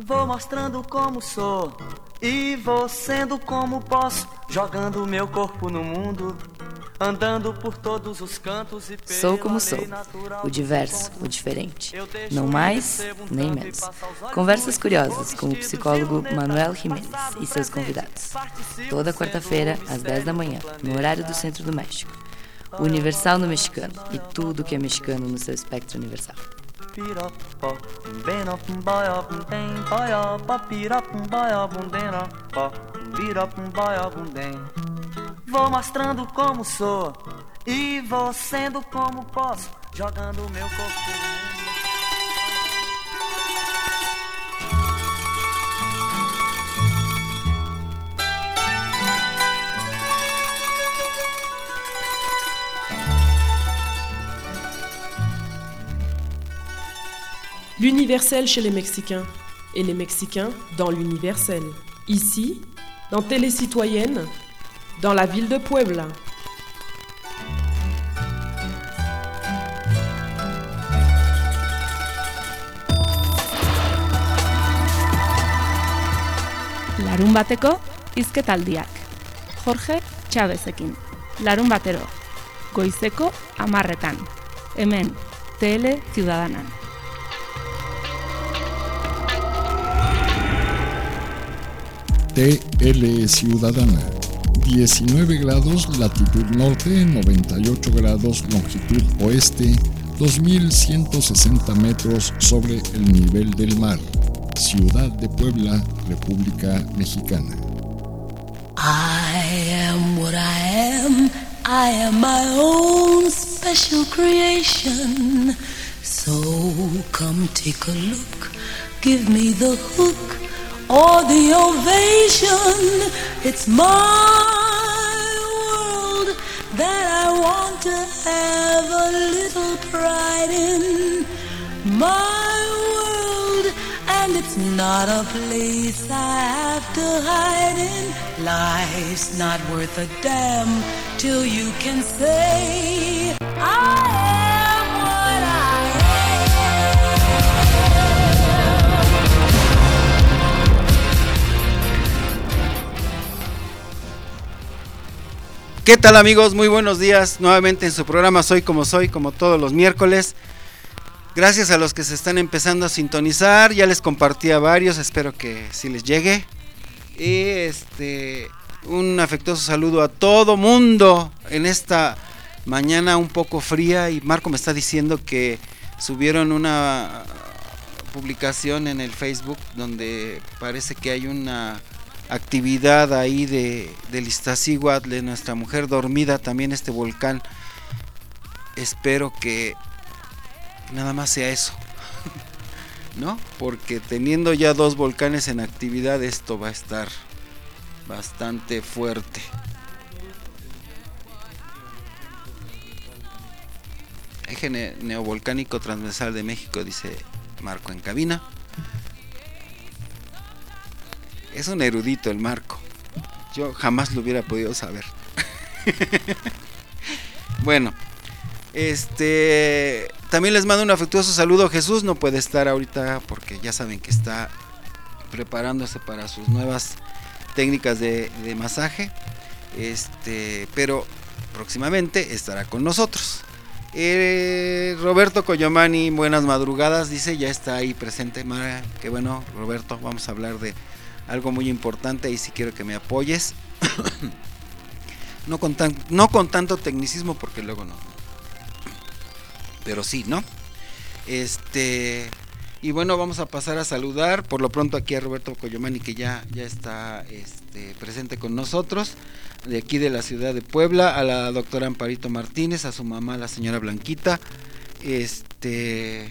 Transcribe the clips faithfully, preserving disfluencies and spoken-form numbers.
Vou mostrando como sou e vou sendo como posso, jogando meu corpo no mundo, andando por todos os cantos e Sou como sou, o diverso, o diferente, não mais nem menos. Conversas curiosas com o psicólogo Manuel Jiménez e seus convidados. Toda quarta-feira, às dez da manhã, no horário do Centro do México. Universal no mexicano e tudo que é mexicano no seu espectro universal. Vou mostrando como sou e vou sendo como posso, jogando o meu corpo no mundo. L'universel chez les Mexicains et les Mexicains dans l'universel. Ici, dans Télécitoyenne, dans la ville de Puebla. Larun bateko hizketaldiak. Jorge Chavezekin. Larun batero. Goizeko hamarretan. Hemen, Tele Ciudadanan. T L Ciudadana, diecinueve grados latitud norte, noventa y ocho grados longitud oeste, dos mil ciento sesenta metros sobre el nivel del mar. Ciudad de Puebla, República Mexicana. I am what I am, I am my own special creation. So come take a look, give me the hook or the ovation. It's my world that I want to have a little pride in. My world, and it's not a place I have to hide in. Life's not worth a damn till you can say I am what I am. ¿Qué tal, amigos? Muy buenos días, nuevamente en su programa Soy como Soy, como todos los miércoles. Gracias a los que se están empezando a sintonizar, ya les compartí a varios, espero que sí les llegue. Y este, un afectuoso saludo a todo mundo en esta mañana un poco fría. Y Marco me está diciendo que subieron una publicación en el Facebook donde parece que hay una actividad ahí de del Iztaccíhuatl, de nuestra mujer dormida, también este volcán. Espero que nada más sea eso, ¿no? Porque teniendo ya dos volcanes en actividad, esto va a estar bastante fuerte. Eje neovolcánico transversal de México, dice Marco en cabina. Es un erudito el Marco. Yo jamás lo hubiera podido saber. Bueno, este también les mando un afectuoso saludo. Jesús no puede estar ahorita porque ya saben que está preparándose para sus nuevas técnicas de, de masaje. Este, pero próximamente estará con nosotros. Eh, Roberto Coyomani, buenas madrugadas, dice, ya está ahí presente. Mara, qué bueno, Roberto, vamos a hablar de algo muy importante y si quiero que me apoyes. no, con tan, no con tanto tecnicismo porque luego no. Pero sí, ¿no? Este. Y bueno, vamos a pasar a saludar por lo pronto aquí a Roberto Coyomani, que ya, ya está este, presente con nosotros, de aquí de la ciudad de Puebla, a la doctora Amparito Martínez, a su mamá, la señora Blanquita, este...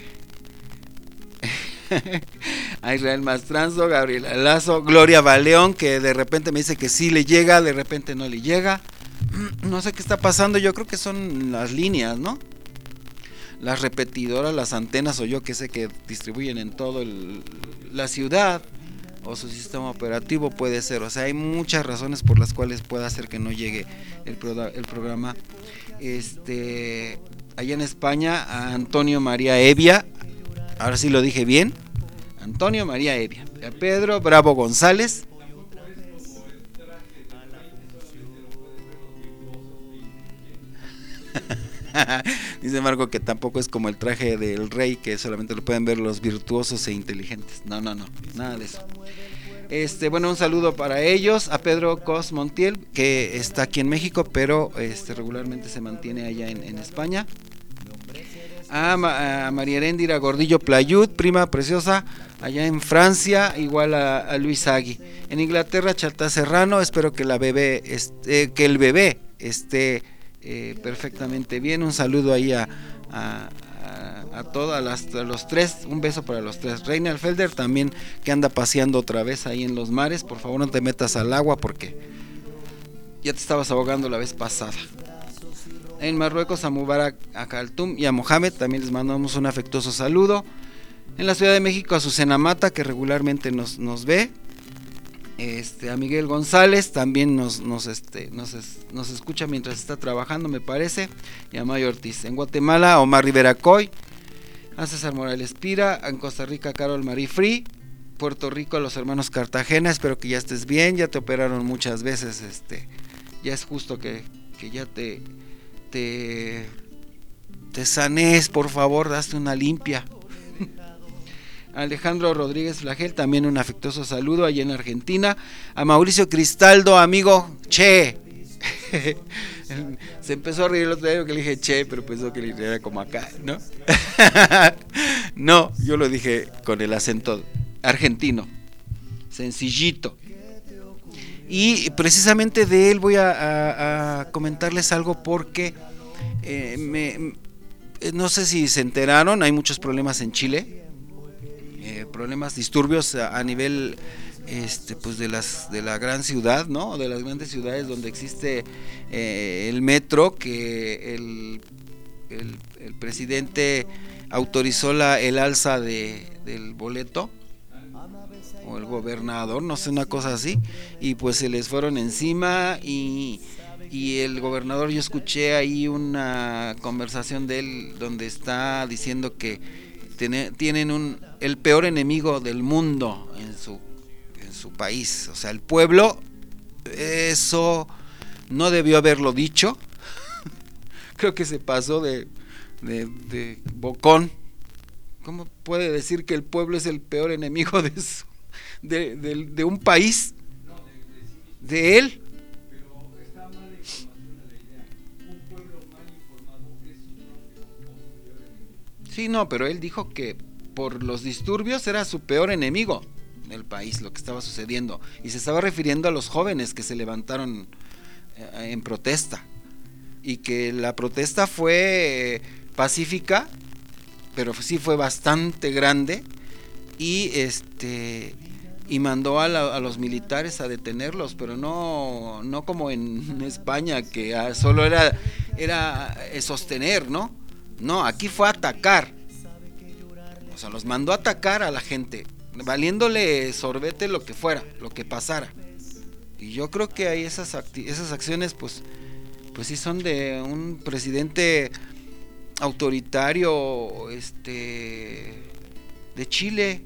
a Israel Mastranzo, Gabriela Lazo, Gloria Baleón, que de repente me dice que sí le llega, de repente no le llega. No sé qué está pasando, yo creo que son las líneas, ¿no? Las repetidoras, las antenas, o yo que sé, que distribuyen en todo el, la ciudad, o su sistema operativo, puede ser. O sea, hay muchas razones por las cuales puede hacer que no llegue el, pro, el programa. Este, allá en España, a Antonio María Evia, ahora sí lo dije bien, Antonio María Evia, a Pedro Bravo González. Dice Marco que tampoco es como el traje del rey, que solamente lo pueden ver los virtuosos e inteligentes. No, no, no, nada de eso. Este, bueno, un saludo para ellos, a Pedro Cos Montiel, que está aquí en México, pero este, regularmente se mantiene allá en, en España. A, Ma, a María Heréndira Gordillo Playud, prima preciosa, allá en Francia, igual a, a Luis Agui. En Inglaterra, Chalta Serrano, espero que la bebé, este, que el bebé esté eh, perfectamente bien. Un saludo ahí a, a, a, a todas las, a los tres, un beso para los tres. Reina Felder también, que anda paseando otra vez ahí en los mares, por favor no te metas al agua porque ya te estabas ahogando la vez pasada. En Marruecos, a Mubarak, a Khaltoum y a Mohamed también les mandamos un afectuoso saludo. En la Ciudad de México, a Susana Mata, que regularmente nos, nos ve. Este, a Miguel González también nos, nos, este, nos, es, nos escucha mientras está trabajando, me parece. Y a Mayo Ortiz. En Guatemala, a Omar Rivera Coy, a César Morales Pira. En Costa Rica, a Carol Marie Free. Puerto Rico, a los hermanos Cartagena, espero que ya estés bien. Ya te operaron muchas veces, este, ya es justo que, que ya te... Te, te sanes, por favor, daste una limpia. Alejandro Rodríguez Flagel, también un afectuoso saludo allá en Argentina. A Mauricio Cristaldo, amigo, che. Se empezó a reír el otro día que le dije che, pero pensó que era como acá, ¿no? No, yo lo dije con el acento argentino, sencillito. Y precisamente de él voy a, a, a comentarles algo porque eh, me, no sé si se enteraron, hay muchos problemas en Chile, eh, problemas, disturbios a, a nivel este, pues de las de la gran ciudad, ¿no? De las grandes ciudades donde existe eh, el metro, que el, el, el presidente autorizó la, el alza de, del boleto, o el gobernador, no sé, una cosa así, y pues se les fueron encima y, y el gobernador, yo escuché ahí una conversación de él donde está diciendo que tiene, tienen un el peor enemigo del mundo en su en su país, o sea, el pueblo. Eso no debió haberlo dicho. Creo que se pasó de, de, de bocón. ¿Cómo puede decir que el pueblo es el peor enemigo de su De, de, de un país, de él? Sí, no, pero él dijo que por los disturbios era su peor enemigo del país, lo que estaba sucediendo, y se estaba refiriendo a los jóvenes que se levantaron eh, en protesta, y que la protesta fue pacífica, pero sí fue bastante grande, y este y mandó a, la, a los militares a detenerlos, pero no no como en España, que solo era era sostener, ¿no? No, aquí fue atacar. O sea, los mandó a atacar a la gente, valiéndole sorbete lo que fuera, lo que pasara. Y yo creo que ahí esas acti- esas acciones pues pues sí son de un presidente autoritario, este de Chile.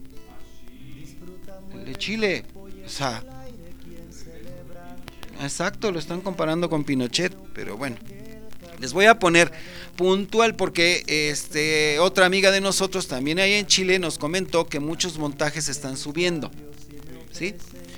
de Chile, o sea, exacto, lo están comparando con Pinochet, pero bueno, les voy a poner puntual porque este otra amiga de nosotros también ahí en Chile nos comentó que muchos montajes están subiendo, ¿sí?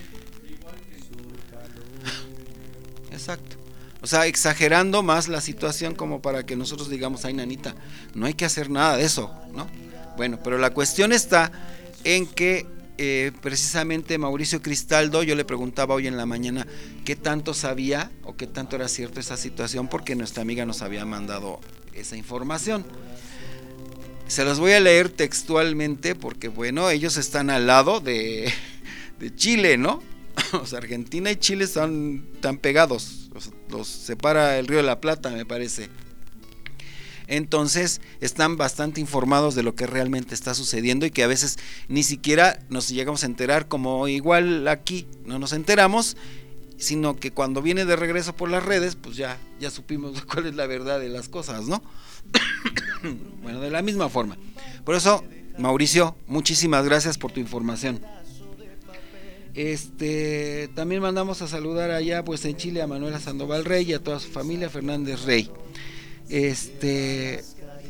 Exacto, o sea, exagerando más la situación como para que nosotros digamos, ay nanita, no hay que hacer nada de eso, ¿no? Bueno, pero la cuestión está en que Eh, precisamente Mauricio Cristaldo, yo le preguntaba hoy en la mañana qué tanto sabía o qué tanto era cierto esa situación, porque nuestra amiga nos había mandado esa información. Se los voy a leer textualmente porque bueno, ellos están al lado de, de Chile, ¿no? O sea, Argentina y Chile están tan pegados, los, los separa el Río de la Plata, me parece. Entonces están bastante informados de lo que realmente está sucediendo y que a veces ni siquiera nos llegamos a enterar, como igual aquí no nos enteramos, sino que cuando viene de regreso por las redes, pues ya, ya supimos cuál es la verdad de las cosas, ¿no? Bueno, de la misma forma. Por eso Mauricio, muchísimas gracias por tu información. Este, también mandamos a saludar allá pues en Chile a Manuela Sandoval Rey y a toda su familia Fernández Rey. Este,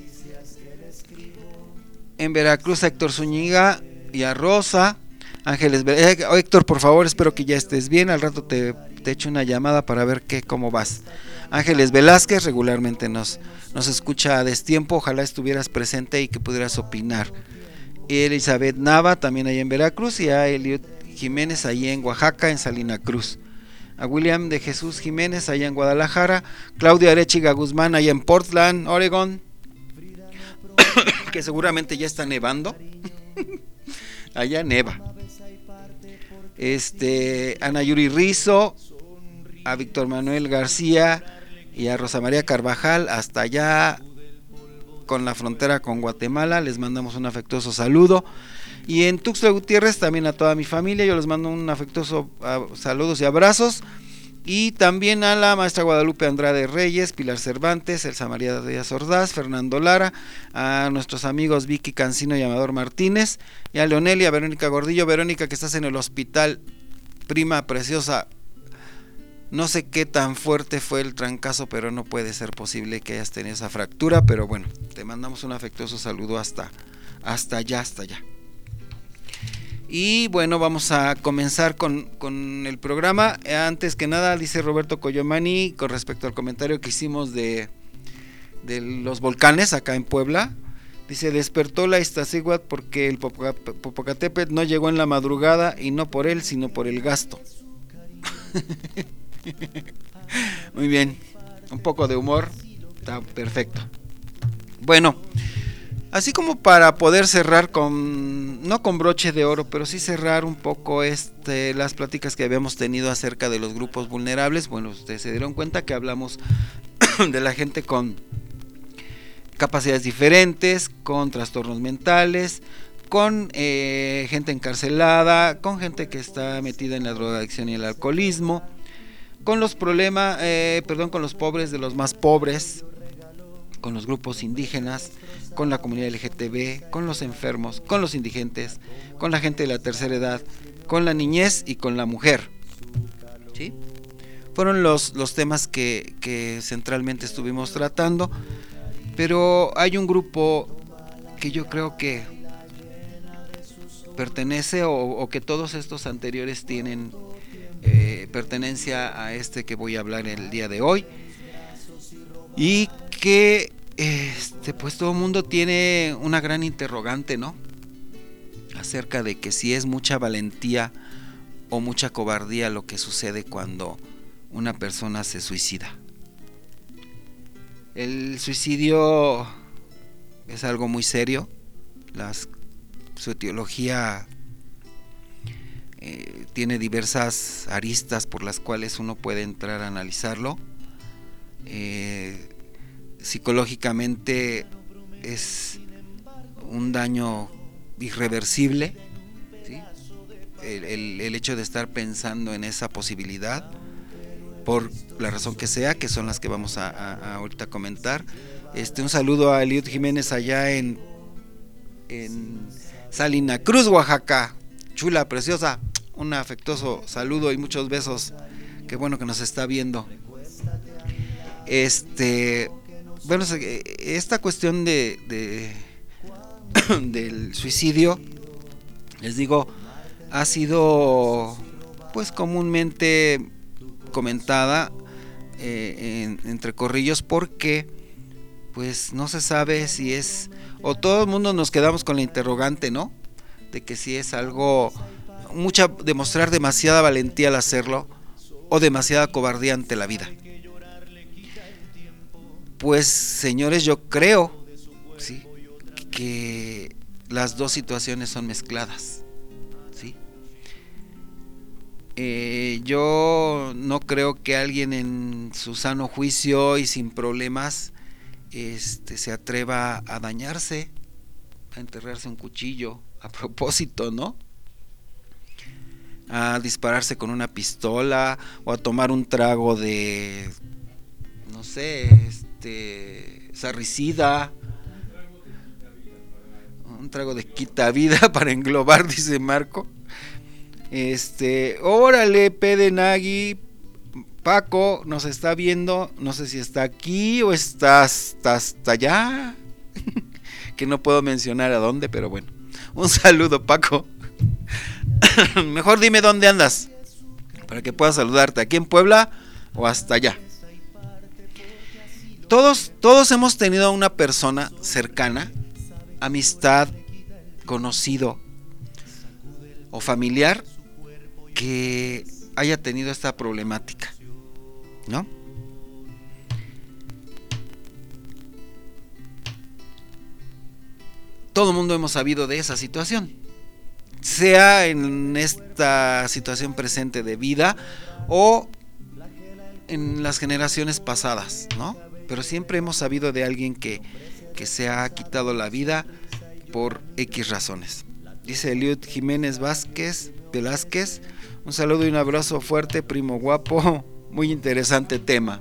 en Veracruz a Héctor Zúñiga y a Rosa Ángeles. Eh, Héctor, por favor, espero que ya estés bien. Al rato te, te echo una llamada para ver qué, cómo vas. Ángeles Velázquez regularmente nos, nos escucha a destiempo. Ojalá estuvieras presente y que pudieras opinar. Elizabeth Nava también allá en Veracruz y a Eliot Jiménez allá en Oaxaca, en Salina Cruz. A William de Jesús Jiménez allá en Guadalajara. Claudia Arechiga Guzmán allá en Portland, Oregon, que seguramente ya está nevando. Allá neva. Este, Ana Yuri Rizo, a Víctor Manuel García y a Rosa María Carvajal hasta allá con la frontera con Guatemala, les mandamos un afectuoso saludo. Y en Tuxtla Gutiérrez también a toda mi familia, yo les mando un afectuoso uh, saludos y abrazos. Y también a la maestra Guadalupe Andrade Reyes, Pilar Cervantes, Elsa María Díaz Ordaz, Fernando Lara, a nuestros amigos Vicky Cancino y Amador Martínez, y a Leonel y a Verónica Gordillo. Verónica, que estás en el hospital, prima preciosa, no sé qué tan fuerte fue el trancazo, pero no puede ser posible que hayas tenido esa fractura, pero bueno, te mandamos un afectuoso saludo hasta, hasta allá, hasta allá. Y bueno, vamos a comenzar con, con el programa. Antes que nada, dice Roberto Coyomani, con respecto al comentario que hicimos de, de los volcanes acá en Puebla, dice: despertó la Iztaccíhuatl porque el Popocatépetl no llegó en la madrugada, y no por él, sino por el gasto. Muy bien, un poco de humor, está perfecto. Bueno, así como para poder cerrar con, no con broche de oro, pero sí cerrar un poco este, las pláticas que habíamos tenido acerca de los grupos vulnerables. Bueno, ustedes se dieron cuenta que hablamos de la gente con capacidades diferentes, con trastornos mentales, con eh, gente encarcelada, con gente que está metida en la drogadicción y el alcoholismo, con los problemas, eh, perdón, con los pobres de los más pobres, con los grupos indígenas, con la comunidad L G T B, con los enfermos, con los indigentes, con la gente de la tercera edad, con la niñez y con la mujer. ¿Sí? Fueron los, los temas que, que centralmente estuvimos tratando, pero hay un grupo que yo creo que pertenece o, o que todos estos anteriores tienen eh, pertenencia a este que voy a hablar el día de hoy, y que este pues todo el mundo tiene una gran interrogante, ¿no? Acerca de que si es mucha valentía o mucha cobardía lo que sucede cuando una persona se suicida. El suicidio es algo muy serio. Las, su etiología eh, tiene diversas aristas por las cuales uno puede entrar a analizarlo. Eh, psicológicamente es un daño irreversible, ¿sí? el, el, el hecho de estar pensando en esa posibilidad, por la razón que sea, que son las que vamos a, a, a ahorita comentar. Este, un saludo a Eliud Jiménez allá en, en Salina Cruz, Oaxaca, chula, preciosa, un afectuoso saludo y muchos besos, qué bueno que nos está viendo. Este, bueno, esta cuestión de, de del suicidio, les digo, ha sido pues comúnmente comentada eh, en, entre corrillos, porque pues no se sabe si es, o todo el mundo nos quedamos con la interrogante, ¿no? De que si es algo, mucha, demostrar demasiada valentía al hacerlo, o demasiada cobardía ante la vida. Pues señores, yo creo, ¿sí?, que las dos situaciones son mezcladas, ¿sí? Eh, yo no creo que alguien en su sano juicio y sin problemas este, se atreva a dañarse, a enterrarse un cuchillo a propósito, ¿no? A dispararse con una pistola o a tomar un trago de, no sé, este, sarricida, un trago de quita vida para englobar, dice Marco. Este, órale, Pede Nagui, Paco nos está viendo, no sé si está aquí o está hasta, hasta allá, que no puedo mencionar a dónde, pero bueno, un saludo, Paco. Mejor dime dónde andas, para que pueda saludarte, aquí en Puebla o hasta allá. Todos, todos hemos tenido a una persona cercana, amistad, conocido o familiar que haya tenido esta problemática, ¿no? Todo el mundo hemos sabido de esa situación, sea en esta situación presente de vida o en las generaciones pasadas, ¿no? Pero siempre hemos sabido de alguien que, que se ha quitado la vida por X razones. Dice Eliud Jiménez Vázquez, Velázquez, un saludo y un abrazo fuerte, primo guapo, muy interesante tema.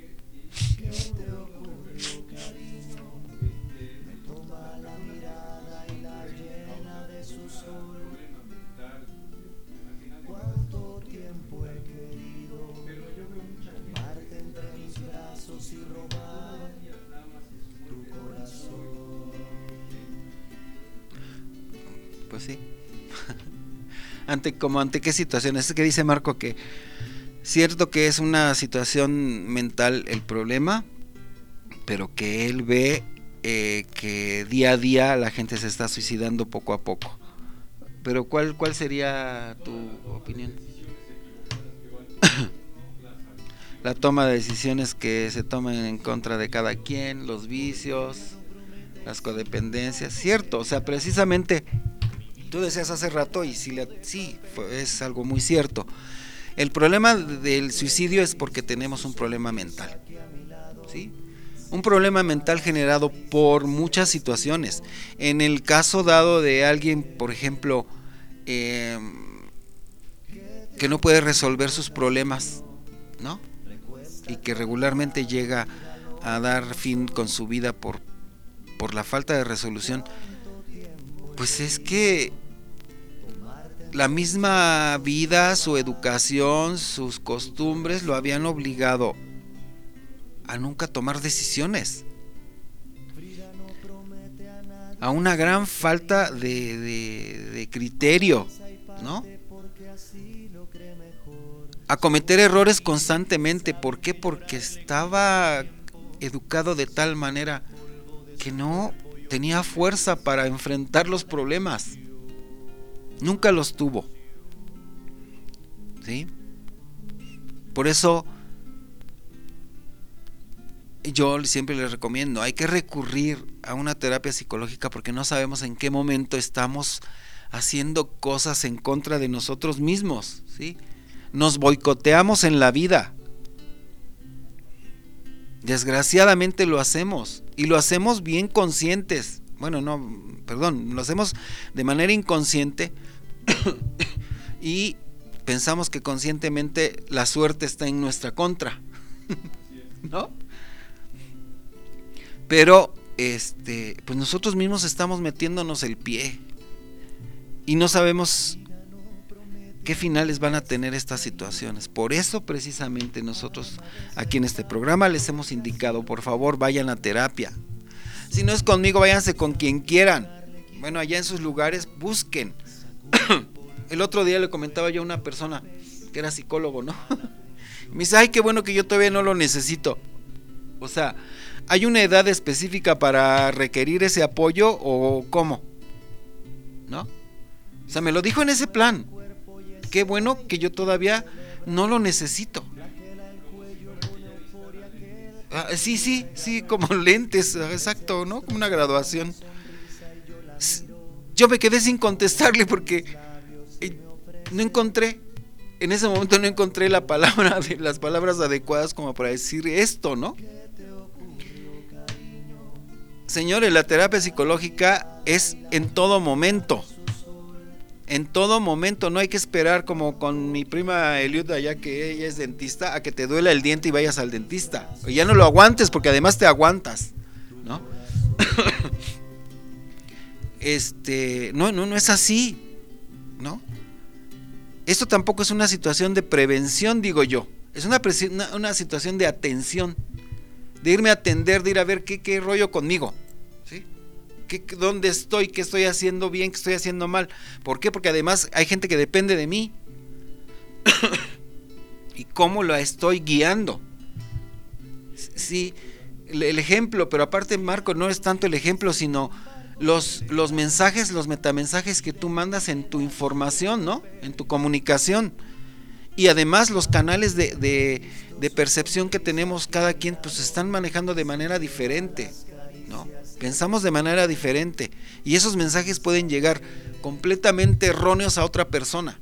Pues sí. ante como ante qué situaciones. Es que dice Marco que cierto que es una situación mental el problema, pero que él ve eh, que día a día la gente se está suicidando poco a poco. Pero ¿cuál cuál sería tu opinión? La toma de decisiones que se toman en contra de cada quien, los vicios, las codependencias, cierto, o sea, precisamente tú decías hace rato y sí, sí, es algo muy cierto. El problema del suicidio es porque tenemos un problema mental, ¿sí? Un problema mental generado por muchas situaciones. En el caso dado de alguien, por ejemplo, eh, que no puede resolver sus problemas, ¿no? Y que regularmente llega a dar fin con su vida por, por la falta de resolución, pues es que la misma vida, su educación, sus costumbres lo habían obligado a nunca tomar decisiones, a una gran falta de, de, de criterio, ¿no? A cometer errores constantemente. ¿Por qué? Porque estaba educado de tal manera que no tenía fuerza para enfrentar los problemas. Nunca los tuvo, ¿sí? Por eso yo siempre les recomiendo, hay que recurrir a una terapia psicológica porque no sabemos en qué momento estamos haciendo cosas en contra de nosotros mismos, ¿sí? Nos boicoteamos en la vida. Desgraciadamente lo hacemos y lo hacemos bien conscientes. Bueno, no, perdón, lo hacemos de manera inconsciente y pensamos que conscientemente la suerte está en nuestra contra, ¿no? Pero este, pues nosotros mismos estamos metiéndonos el pie y no sabemos qué finales van a tener estas situaciones. Por eso precisamente nosotros aquí en este programa les hemos indicado, por favor, vayan a terapia. Si no es conmigo, váyanse con quien quieran. Bueno, allá en sus lugares, busquen. El otro día le comentaba yo a una persona que era psicólogo, ¿no? Me dice, ay, qué bueno que yo todavía no lo necesito. O sea, ¿hay una edad específica para requerir ese apoyo o cómo? ¿No? O sea, me lo dijo en ese plan. Qué bueno que yo todavía no lo necesito. Ah, sí, sí, sí, como lentes, exacto, ¿no? Como una graduación. Yo me quedé sin contestarle porque eh, no encontré, en ese momento no encontré la palabra, de, las palabras adecuadas como para decir esto, ¿no? Señores, la terapia psicológica es en todo momento. En todo momento, no hay que esperar como con mi prima Eliud allá, que ella es dentista, a que te duela el diente y vayas al dentista. O ya no lo aguantes porque además te aguantas, ¿no? este, no, no, no es así, ¿no? Esto tampoco es una situación de prevención, digo yo, es una, una, una situación de atención, de irme a atender, de ir a ver qué, qué rollo conmigo, ¿sí? ¿Qué, ¿Dónde estoy? ¿Qué estoy haciendo bien? ¿Qué estoy haciendo mal? ¿Por qué? Porque además hay gente que depende de mí. ¿Y cómo la estoy guiando? Sí, el ejemplo, pero aparte, Marco, no es tanto el ejemplo, sino los, los mensajes, los metamensajes que tú mandas en tu información, ¿no? En tu comunicación. Y además los canales de, de, de percepción que tenemos cada quien, pues se están manejando de manera diferente, ¿no? Pensamos de manera diferente. Y esos mensajes pueden llegar completamente erróneos a otra persona.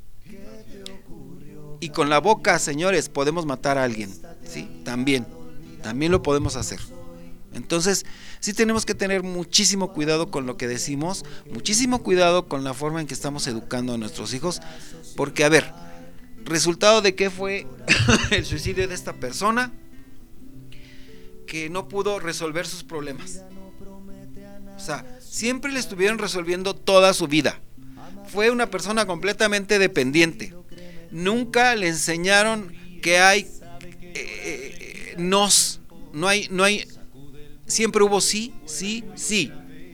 Y con la boca, señores, podemos matar a alguien, ¿sí? También, también lo podemos hacer. Entonces, sí tenemos que tener muchísimo cuidado con lo que decimos, muchísimo cuidado con la forma en que estamos educando a nuestros hijos, porque, a ver, resultado de qué fue el suicidio de esta persona, que no pudo resolver sus problemas. O sea, siempre le estuvieron resolviendo toda su vida. Fue una persona completamente dependiente. Nunca le enseñaron que hay eh, eh, nos, no hay, no hay, siempre hubo sí, sí, sí.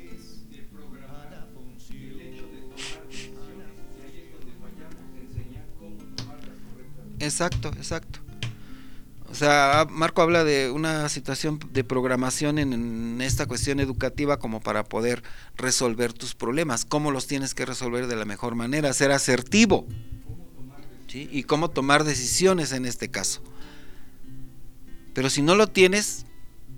Exacto, exacto. O sea, Marco habla de una situación de programación en, en esta cuestión educativa como para poder resolver tus problemas. ¿Cómo los tienes que resolver de la mejor manera? Ser asertivo. ¿Sí? Y cómo tomar decisiones en este caso. Pero si no lo tienes,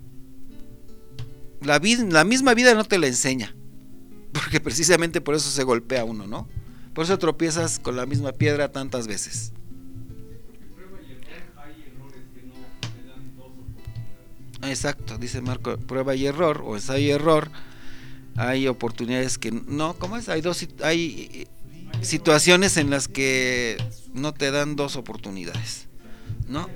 la, vida, la misma vida no te la enseña, porque precisamente por eso se golpea uno, ¿no? Por eso tropiezas con la misma piedra tantas veces. Exacto, dice Marco, prueba y error o ensayo y error. Hay oportunidades que no, ¿cómo es? Hay dos, hay situaciones en las que no te dan dos oportunidades, ¿no?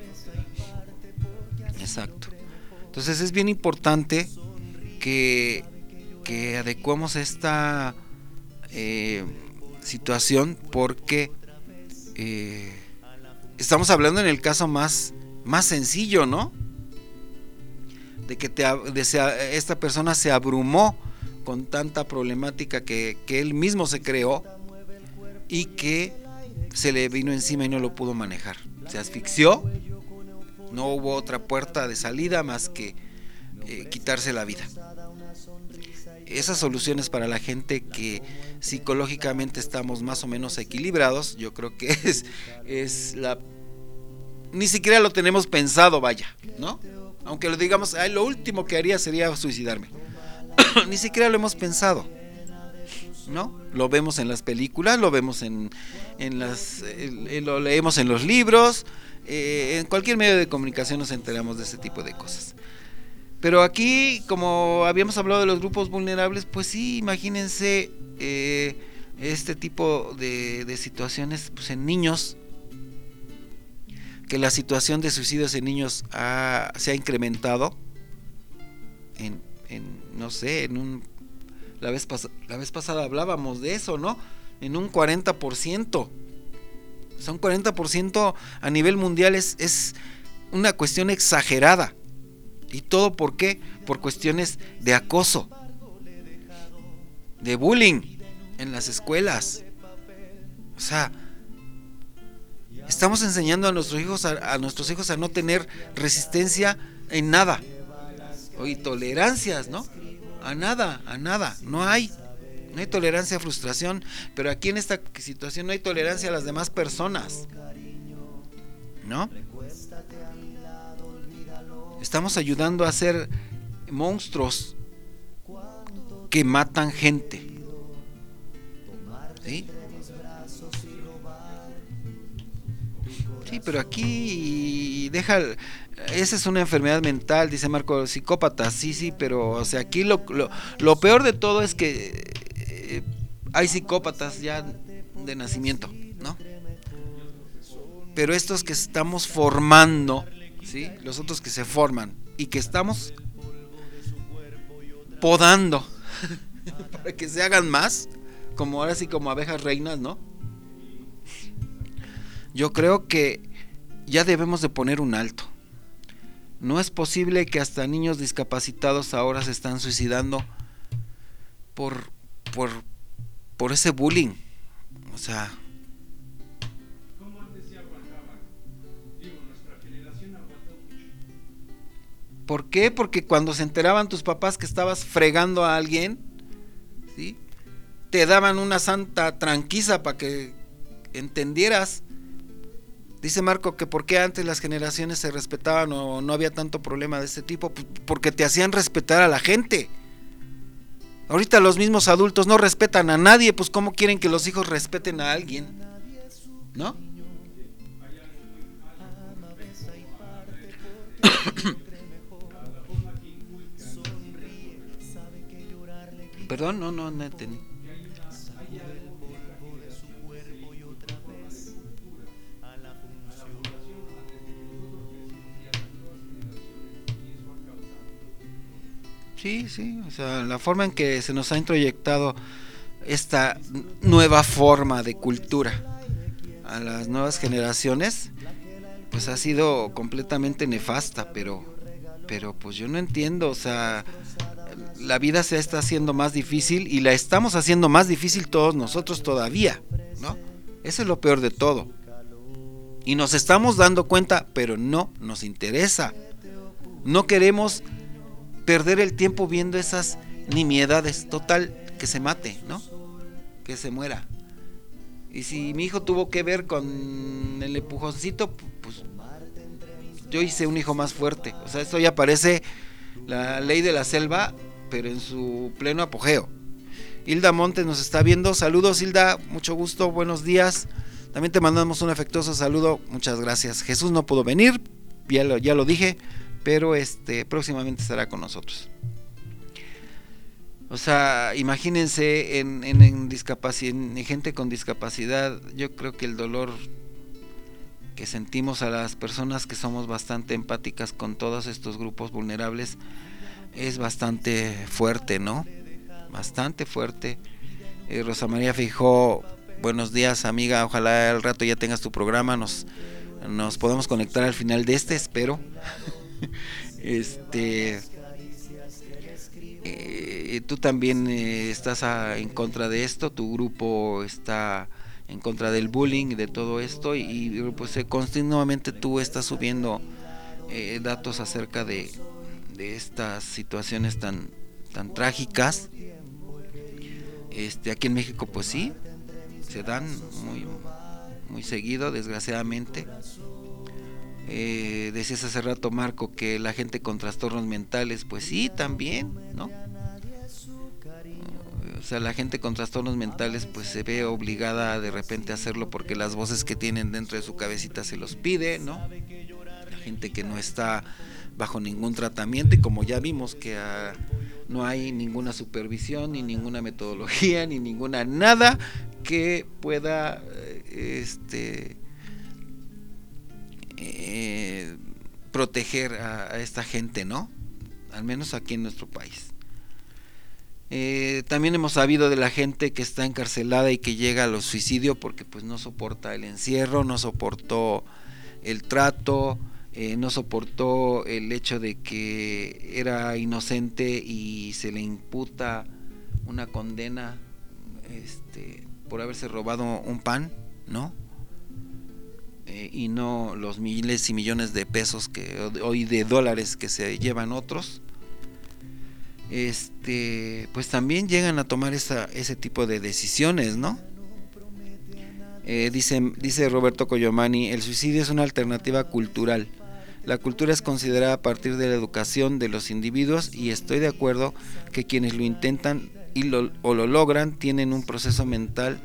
Exacto. Entonces es bien importante que, que adecuemos esta eh, situación, porque eh, estamos hablando en el caso más, más sencillo, ¿no? De que te, de se, esta persona se abrumó con tanta problemática que, que él mismo se creó y que se le vino encima y no lo pudo manejar. Se asfixió, no hubo otra puerta de salida más que eh, quitarse la vida. Esas soluciones para la gente que psicológicamente estamos más o menos equilibrados, yo creo que es, es la... Ni siquiera lo tenemos pensado, vaya, ¿no? Aunque lo digamos, ay, lo último que haría sería suicidarme. Ni siquiera lo hemos pensado, ¿no? Lo vemos en las películas, lo vemos en, en las, eh, lo leemos en los libros, eh, en cualquier medio de comunicación nos enteramos de ese tipo de cosas. Pero aquí, como habíamos hablado de los grupos vulnerables, pues sí, imagínense eh, este tipo de, de situaciones, pues en niños, que la situación de suicidios en niños ha, se ha incrementado en, en no sé, en un la vez pas, la vez pasada hablábamos de eso, ¿no? En un cuarenta por ciento. Son cuarenta por ciento a nivel mundial, es, es una cuestión exagerada. ¿Y todo por qué? Por cuestiones de acoso, de bullying en las escuelas. O sea, estamos enseñando a nuestros hijos a, a nuestros hijos a no tener resistencia en nada, o y tolerancias, ¿no? A nada, a nada, no hay, no hay tolerancia a frustración, pero aquí en esta situación no hay tolerancia a las demás personas, ¿no? Estamos ayudando a ser monstruos que matan gente, ¿sí? Sí, pero aquí deja, esa es una enfermedad mental, dice Marco, psicópata, sí, sí, pero o sea, aquí lo, lo, lo peor de todo es que eh, hay psicópatas ya de nacimiento, ¿no? Pero estos que estamos formando, ¿sí? Los otros que se forman y que estamos podando, para que se hagan más, como ahora sí como abejas reinas, ¿no? Yo creo que ya debemos de poner un alto. No es posible que hasta niños discapacitados ahora se están suicidando por por por ese bullying. O sea, como antes se aguantaba, digo, nuestra generación aguantó mucho. ¿Por qué? Porque cuando se enteraban tus papás que estabas fregando a alguien, ¿sí?, te daban una santa tranquiza para que entendieras. Dice Marco que por qué antes las generaciones se respetaban o no había tanto problema de este tipo, pues porque te hacían respetar a la gente. Ahorita los mismos adultos no respetan a nadie, pues cómo quieren que los hijos respeten a alguien, ¿no? Perdón, no, no, no entendí. Sí, sí, o sea, la forma en que se nos ha introyectado esta nueva forma de cultura a las nuevas generaciones, pues ha sido completamente nefasta, pero, pero pues yo no entiendo, o sea, la vida se está haciendo más difícil y la estamos haciendo más difícil todos nosotros todavía, ¿no? Eso es lo peor de todo. Y nos estamos dando cuenta, pero no nos interesa. No queremos perder el tiempo viendo esas nimiedades. Total, que se mate, ¿no? Que se muera. Y si mi hijo tuvo que ver con el empujoncito, pues yo hice un hijo más fuerte. O sea, esto ya parece la ley de la selva, pero en su pleno apogeo. Hilda Montes nos está viendo. Saludos, Hilda, mucho gusto, buenos días. También te mandamos un afectuoso saludo, muchas gracias. Jesús no pudo venir, ya lo, ya lo dije, pero este próximamente estará con nosotros. O sea, imagínense en, en, en, discapacidad, en gente con discapacidad. Yo creo que el dolor que sentimos a las personas que somos bastante empáticas con todos estos grupos vulnerables es bastante fuerte, ¿no? Bastante fuerte. eh, Rosa María Feijó, buenos días, amiga, ojalá al rato ya tengas tu programa, nos, nos podemos conectar al final de este, espero. este eh, tú también eh, estás a, en contra de esto, tu grupo está en contra del bullying y de todo esto, y, y pues eh, continuamente tú estás subiendo eh, datos acerca de, de estas situaciones tan, tan trágicas. Este, aquí en México pues sí, se dan muy, muy seguido, desgraciadamente. Eh, decías hace rato, Marco, que la gente con trastornos mentales, pues sí, también, ¿no? O sea, la gente con trastornos mentales pues se ve obligada de repente a hacerlo porque las voces que tienen dentro de su cabecita se los pide, ¿no? La gente que no está bajo ningún tratamiento, y como ya vimos que uh, no hay ninguna supervisión, ni ninguna metodología, ni ninguna nada que pueda este eh, proteger a, a esta gente, ¿no? Al menos aquí en nuestro país. Eh, también hemos sabido de la gente que está encarcelada y que llega al suicidio porque pues no soporta el encierro, no soportó el trato, eh, no soportó el hecho de que era inocente y se le imputa una condena este, por haberse robado un pan, ¿no? Eh, y no los miles y millones de pesos que hoy de dólares que se llevan otros. Este, pues también llegan a tomar esa, ese tipo de decisiones, ¿no? Eh, dice, dice Roberto Coyomani, el suicidio es una alternativa cultural. La cultura es considerada a partir de la educación de los individuos, y estoy de acuerdo que quienes lo intentan y lo, o lo logran tienen un proceso mental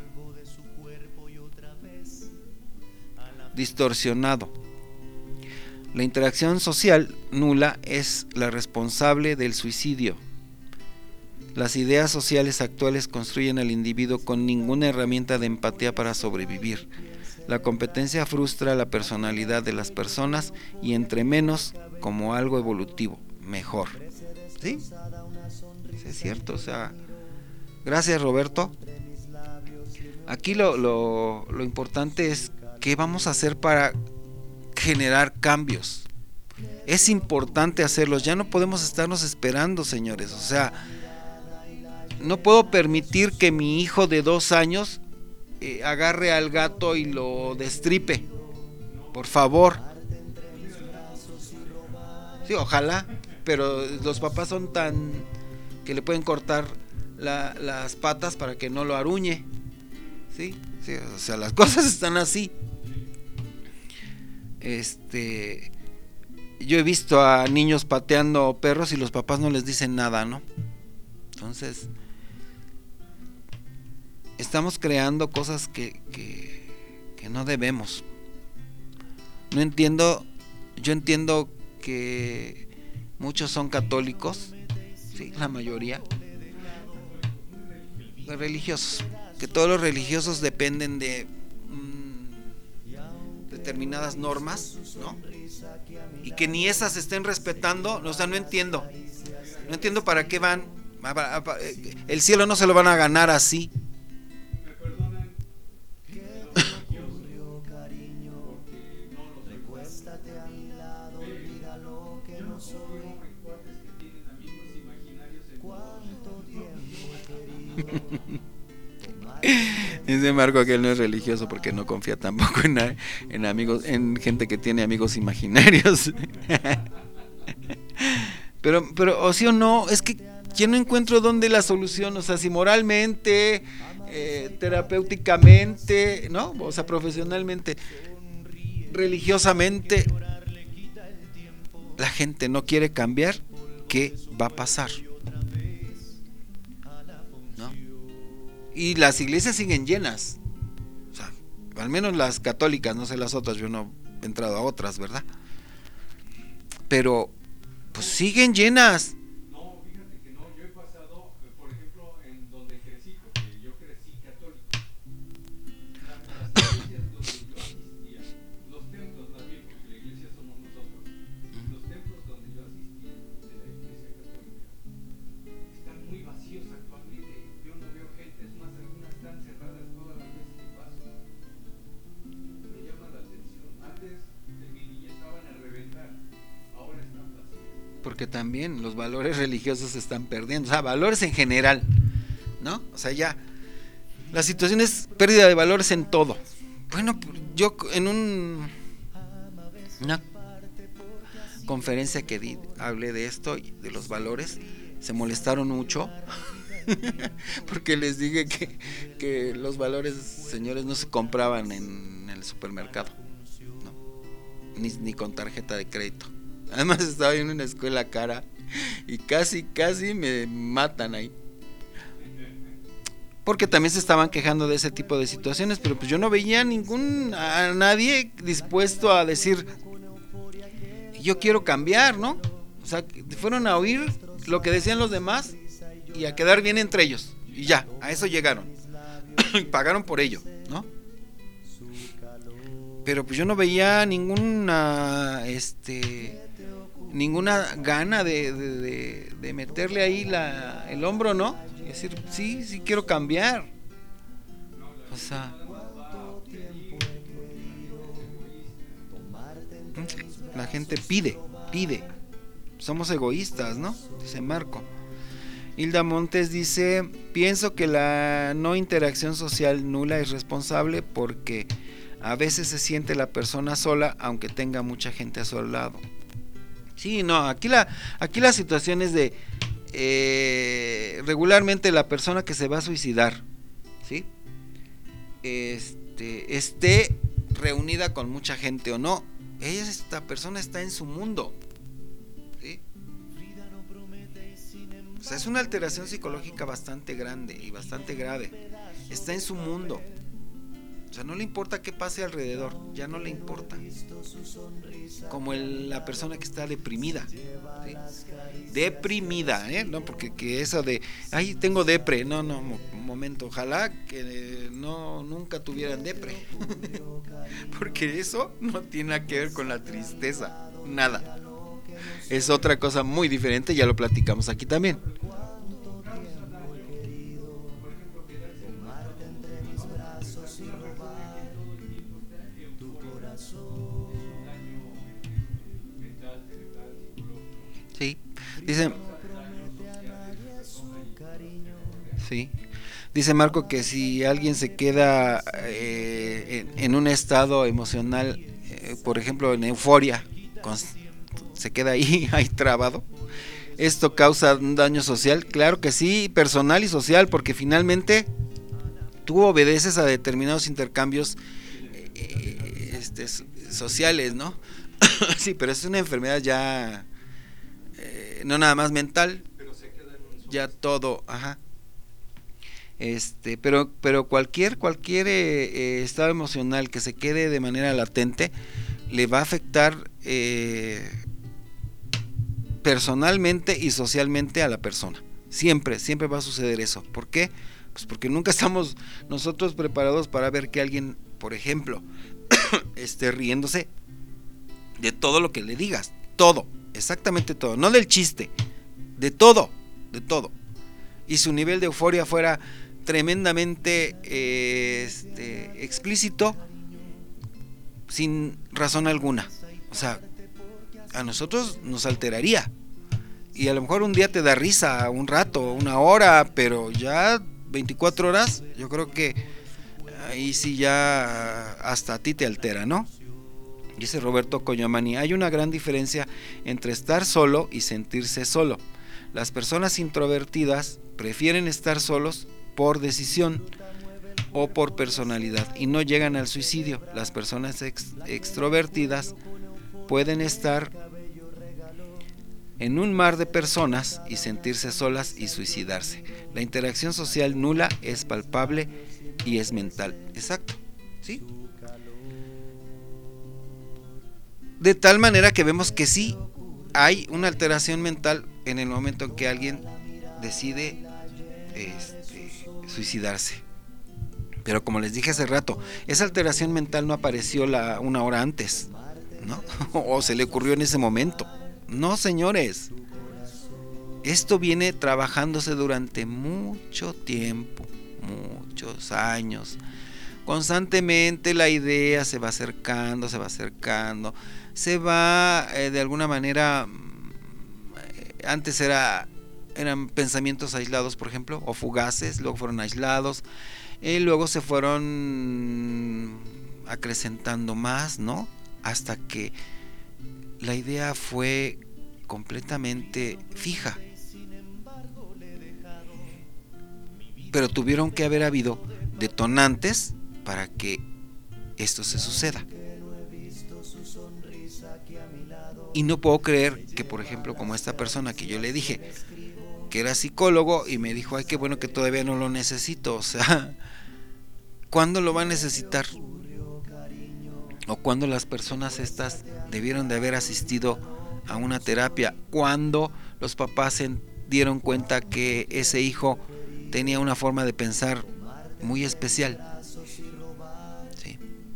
distorsionado. La interacción social nula es la responsable del suicidio. Las ideas sociales actuales construyen al individuo con ninguna herramienta de empatía para sobrevivir. La competencia frustra la personalidad de las personas, y entre menos como algo evolutivo, mejor. ¿Sí? Sí, es cierto, o sea, Gracias, Roberto. Aquí lo, lo, lo importante es qué vamos a hacer para generar cambios. Es importante hacerlos, ya no podemos estarnos esperando, señores. O sea, no puedo permitir que mi hijo de dos años eh, agarre al gato y lo destripe. Por favor. Sí, ojalá, pero los papás son tan que le pueden cortar la, las patas para que no lo aruñe. Sí, sí, o sea, las cosas están así. Este, yo he visto a niños pateando perros y los papás no les dicen nada, ¿no? Entonces, estamos creando cosas que, que, que no debemos. No entiendo, yo entiendo que muchos son católicos, sí, la mayoría, los religiosos, que todos los religiosos dependen de mmm, determinadas normas, ¿no? Y que ni esas estén respetando, o sea, no entiendo, no entiendo para qué van, el cielo no se lo van a ganar así. Dice Marco que él no es religioso porque no confía tampoco en, en amigos, en gente que tiene amigos imaginarios. Pero, pero, o sí o no, es que yo no encuentro dónde la solución, o sea, si moralmente, eh, terapéuticamente, ¿no? O sea, profesionalmente, religiosamente, la gente no quiere cambiar, ¿qué va a pasar? Y las iglesias siguen llenas, o sea, al menos las católicas, no sé las otras, yo no he entrado a otras, ¿verdad? Pero pues siguen llenas. No, fíjate que no, yo he pasado, por ejemplo, en donde crecí, porque yo crecí católico, las iglesias donde yo asistía, los templos más bien, porque la iglesia somos nosotros, los templos donde yo asistía de la iglesia católica están muy vacíos actualmente. Yo no veo gente, es más, algunas están cerradas todas las veces que paso. Me llama la atención. Antes de mi niñez estaban a reventar, ahora están vacíos. Porque también los valores religiosos se están perdiendo, o sea, valores en general, ¿no? O sea, ya la situación es pérdida de valores en todo. Bueno, yo en un una conferencia que di, hablé de esto, de los valores, se molestaron mucho. Porque les dije que, que los valores, señores, no se compraban en, en el supermercado, ¿no? Ni, ni con tarjeta de crédito. Además estaba en una escuela cara y casi, casi me matan ahí. Porque también se estaban quejando de ese tipo de situaciones, pero pues yo no veía ningún, a nadie dispuesto a decir, yo quiero cambiar, ¿no? O sea, fueron a oír lo que decían los demás y a quedar bien entre ellos, y ya, a eso llegaron. Pagaron por ello, ¿no? Pero pues yo no veía ninguna este ninguna gana de, de, de, de meterle ahí la, el hombro, ¿no? Y decir, sí, sí quiero cambiar. O sea, la gente pide, pide. Somos egoístas, ¿no? Dice Marco. Hilda Montes dice, pienso que la no interacción social nula es responsable porque a veces se siente la persona sola aunque tenga mucha gente a su lado. Sí, no, aquí la, aquí la situación es de eh, regularmente la persona que se va a suicidar, ¿sí? Este, esté reunida con mucha gente o no, ella, esta persona está en su mundo, ¿sí? O sea, es una alteración psicológica bastante grande y bastante grave. Está en su mundo. O sea, no le importa qué pase alrededor, ya no le importa. Como el, la persona que está deprimida, ¿sí? Deprimida, ¿eh? No, porque que eso de, ay, tengo depre, no, no, un momento, ojalá que no, nunca tuvieran depre. Porque eso no tiene nada que ver con la tristeza, nada. Es otra cosa muy diferente, ya lo platicamos aquí también. Sí, dice, sí, dice Marco que si alguien se queda eh, en, en un estado emocional, eh, por ejemplo en euforia, con, se queda ahí, ahí trabado, ¿esto causa un daño social? Claro que sí, personal y social, porque finalmente tú obedeces a determinados intercambios eh, este, sociales, ¿no? Sí, pero es una enfermedad ya eh, no nada más mental, ya todo, ajá. Este, pero pero cualquier cualquier eh, eh, estado emocional que se quede de manera latente le va a afectar eh, personalmente y socialmente a la persona. Siempre, siempre va a suceder eso. ¿Por qué? Pues porque nunca estamos nosotros preparados para ver que alguien, por ejemplo, esté riéndose de todo lo que le digas, todo, exactamente todo, no del chiste, de todo, de todo. Y su nivel de euforia fuera tremendamente eh, este, explícito, sin razón alguna. O sea, a nosotros nos alteraría. Y a lo mejor un día te da risa, un rato, una hora, pero ya veinticuatro horas, yo creo que ahí sí ya hasta a ti te altera, ¿no? Dice Roberto Coyamani, hay una gran diferencia entre estar solo y sentirse solo. Las personas introvertidas prefieren estar solos por decisión o por personalidad y no llegan al suicidio. Las personas ex- extrovertidas pueden estar en un mar de personas y sentirse solas y suicidarse. La interacción social nula es palpable y es mental. Exacto, ¿sí? De tal manera que vemos que sí hay una alteración mental en el momento en que alguien decide este, suicidarse. Pero como les dije hace rato, esa alteración mental no apareció la, una hora antes, ¿no? O se le ocurrió en ese momento. No, señores. Esto viene trabajándose durante mucho tiempo, muchos años. Constantemente la idea se va acercando, se va acercando, se va eh, de alguna manera, eh, antes era, eran pensamientos aislados, por ejemplo, o fugaces, luego fueron aislados, y luego se fueron acrecentando más, ¿no? Hasta que la idea fue completamente fija. Pero tuvieron que haber habido detonantes para que esto se suceda. Y no puedo creer que, por ejemplo, como esta persona que yo le dije que era psicólogo y me dijo, ay, qué bueno que todavía no lo necesito. O sea, ¿cuándo lo va a necesitar? O cuando las personas estas debieron de haber asistido a una terapia, cuando los papás se dieron cuenta que ese hijo tenía una forma de pensar muy especial. Sí.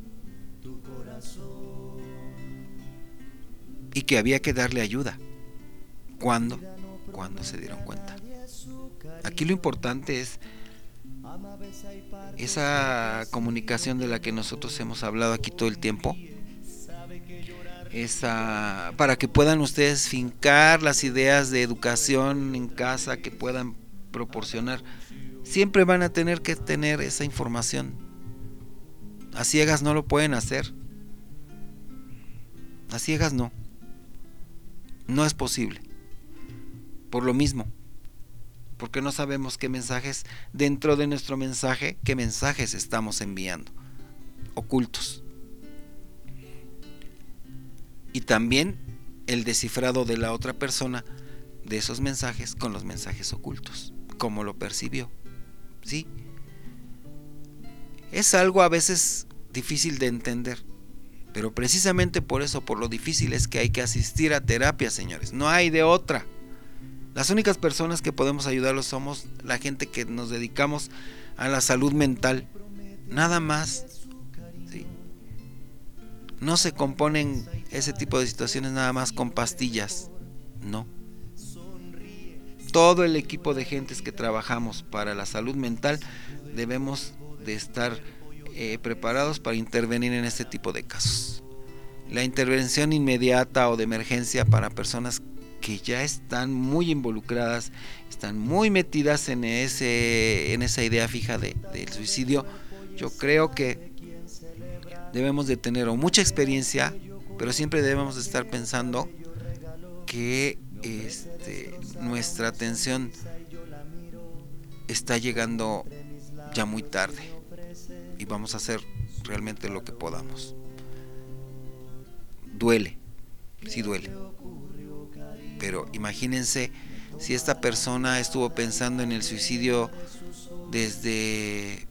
Y que había que darle ayuda. ¿Cuándo? Cuando se dieron cuenta. Aquí lo importante es esa comunicación de la que nosotros hemos hablado aquí todo el tiempo, esa, para que puedan ustedes fincar las ideas de educación en casa que puedan proporcionar. Siempre van a tener que tener esa información. A ciegas no lo pueden hacer. A ciegas no. No es posible. Por lo mismo, porque no sabemos qué mensajes dentro de nuestro mensaje, qué mensajes estamos enviando, ocultos. Y también el descifrado de la otra persona de esos mensajes con los mensajes ocultos, cómo lo percibió. ¿Sí? Es algo a veces difícil de entender, pero precisamente por eso, por lo difícil, es que hay que asistir a terapia, señores. No hay de otra. Las únicas personas que podemos ayudarlos somos la gente que nos dedicamos a la salud mental. Nada más. ¿Sí? No se componen ese tipo de situaciones nada más con pastillas. No. Todo el equipo de gentes que trabajamos para la salud mental debemos de estar eh, preparados para intervenir en este tipo de casos. la intervención inmediata o de emergencia para personas que ya están muy involucradas, están muy metidas en ese en esa idea fija de, del suicidio. Yo creo que debemos de tener o mucha experiencia, pero siempre debemos de estar pensando que este, nuestra atención está llegando ya muy tarde y vamos a hacer realmente lo que podamos. Duele, sí duele, pero imagínense si esta persona estuvo pensando en el suicidio desde,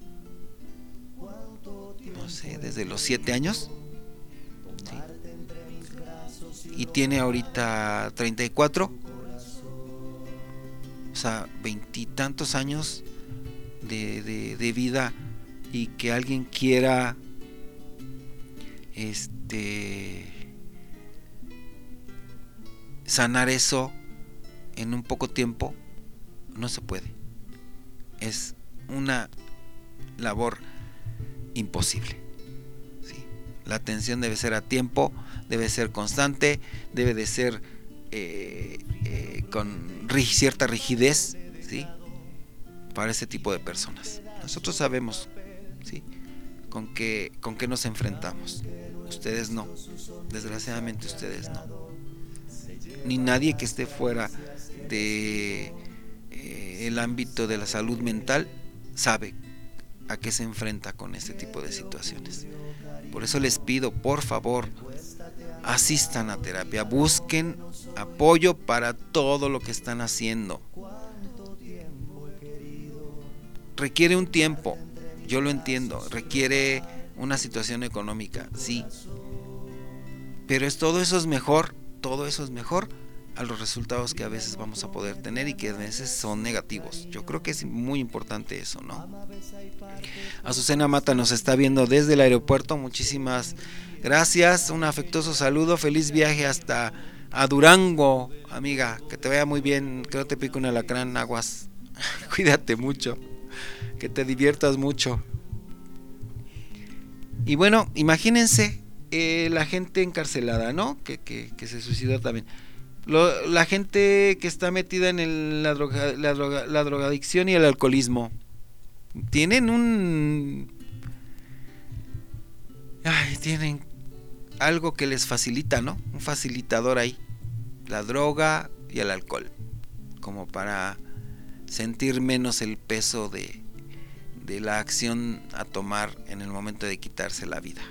no sé, desde los siete años, ¿sí? Y tiene ahorita treinta y cuatro, o sea, veintitantos años de, de, de vida, y que alguien quiera este sanar eso en un poco tiempo, no se puede. Es una labor imposible, ¿sí? La atención debe ser a tiempo, debe ser constante, debe de ser eh, eh, con rig- cierta rigidez, ¿sí? Para ese tipo de personas. Nosotros sabemos, ¿sí?, con qué, con qué nos enfrentamos. Ustedes no, desgraciadamente ustedes no. Ni nadie que esté fuera de eh, el ámbito de la salud mental sabe a qué se enfrenta con este tipo de situaciones. Por eso les pido, por favor, asistan a terapia, busquen apoyo para todo lo que están haciendo. Requiere un tiempo, yo lo entiendo, requiere una situación económica, sí, pero es, todo eso es mejor, todo eso es mejor a los resultados que a veces vamos a poder tener y que a veces son negativos. Yo creo que es muy importante eso, ¿no? Azucena Mata nos está viendo desde el aeropuerto, muchísimas gracias, un afectuoso saludo, feliz viaje hasta a Durango, amiga, que te vaya muy bien, que no te pique un alacrán, aguas, cuídate mucho, que te diviertas mucho. Y bueno, imagínense eh, la gente encarcelada, ¿no? Que, que, que se suicidó también. Lo, la gente que está metida en el, la, droga, la, droga, la drogadicción y el alcoholismo. Tienen un... Ay, tienen algo que les facilita, ¿no? Un facilitador ahí. La droga y el alcohol. Como para sentir menos el peso de... de la acción a tomar en el momento de quitarse la vida.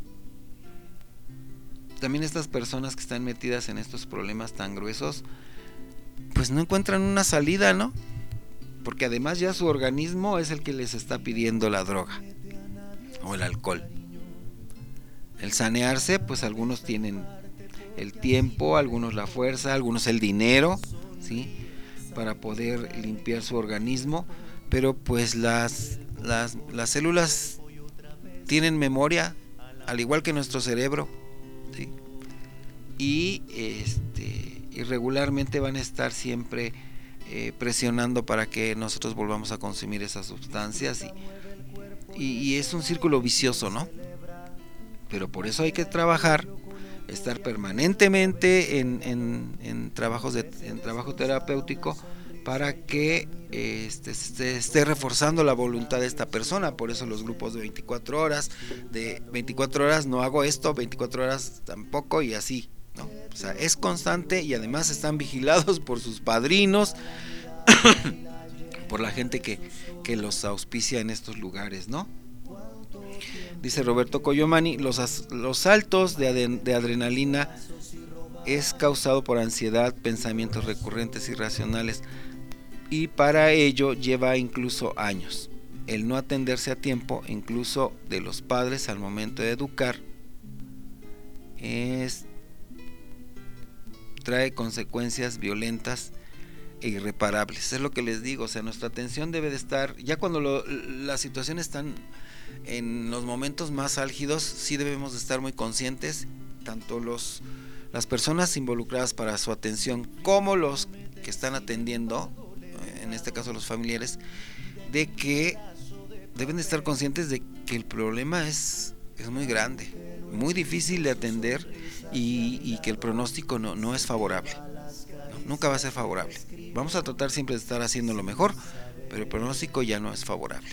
También estas personas que están metidas en estos problemas tan gruesos, pues no encuentran una salida, ¿no? Porque además ya su organismo es el que les está pidiendo la droga o el alcohol. El sanearse, pues algunos tienen el tiempo, algunos la fuerza, algunos el dinero, ¿sí?, para poder limpiar su organismo, pero pues las Las, las células tienen memoria, al igual que nuestro cerebro, ¿sí? Y este y regularmente van a estar siempre eh, presionando para que nosotros volvamos a consumir esas sustancias, y, y, y es un círculo vicioso, ¿no? Pero por eso hay que trabajar, estar permanentemente en, en, en trabajos de, en trabajo terapéutico, para que este, se esté reforzando la voluntad de esta persona. Por eso los grupos de veinticuatro horas, de veinticuatro horas no hago esto, veinticuatro horas tampoco, y así, ¿no? O sea, es constante, y además están vigilados por sus padrinos, por la gente que, que los auspicia en estos lugares, ¿no? Dice Roberto Coyomani, los, los saltos de, de adrenalina es causado por ansiedad, pensamientos recurrentes irracionales, y para ello lleva incluso años. El no atenderse a tiempo, incluso de los padres al momento de educar, es, trae consecuencias violentas e irreparables. Es lo que les digo, o sea, nuestra atención debe de estar, ya cuando lo, las situaciones están en los momentos más álgidos, sí debemos de estar muy conscientes, tanto los las personas involucradas para su atención como los que están atendiendo, en este caso los familiares, de que deben de estar conscientes de que el problema es, es muy grande, muy difícil de atender y, y que el pronóstico no, no es favorable, no, nunca va a ser favorable. Vamos a tratar siempre de estar haciendo lo mejor, pero el pronóstico ya no es favorable.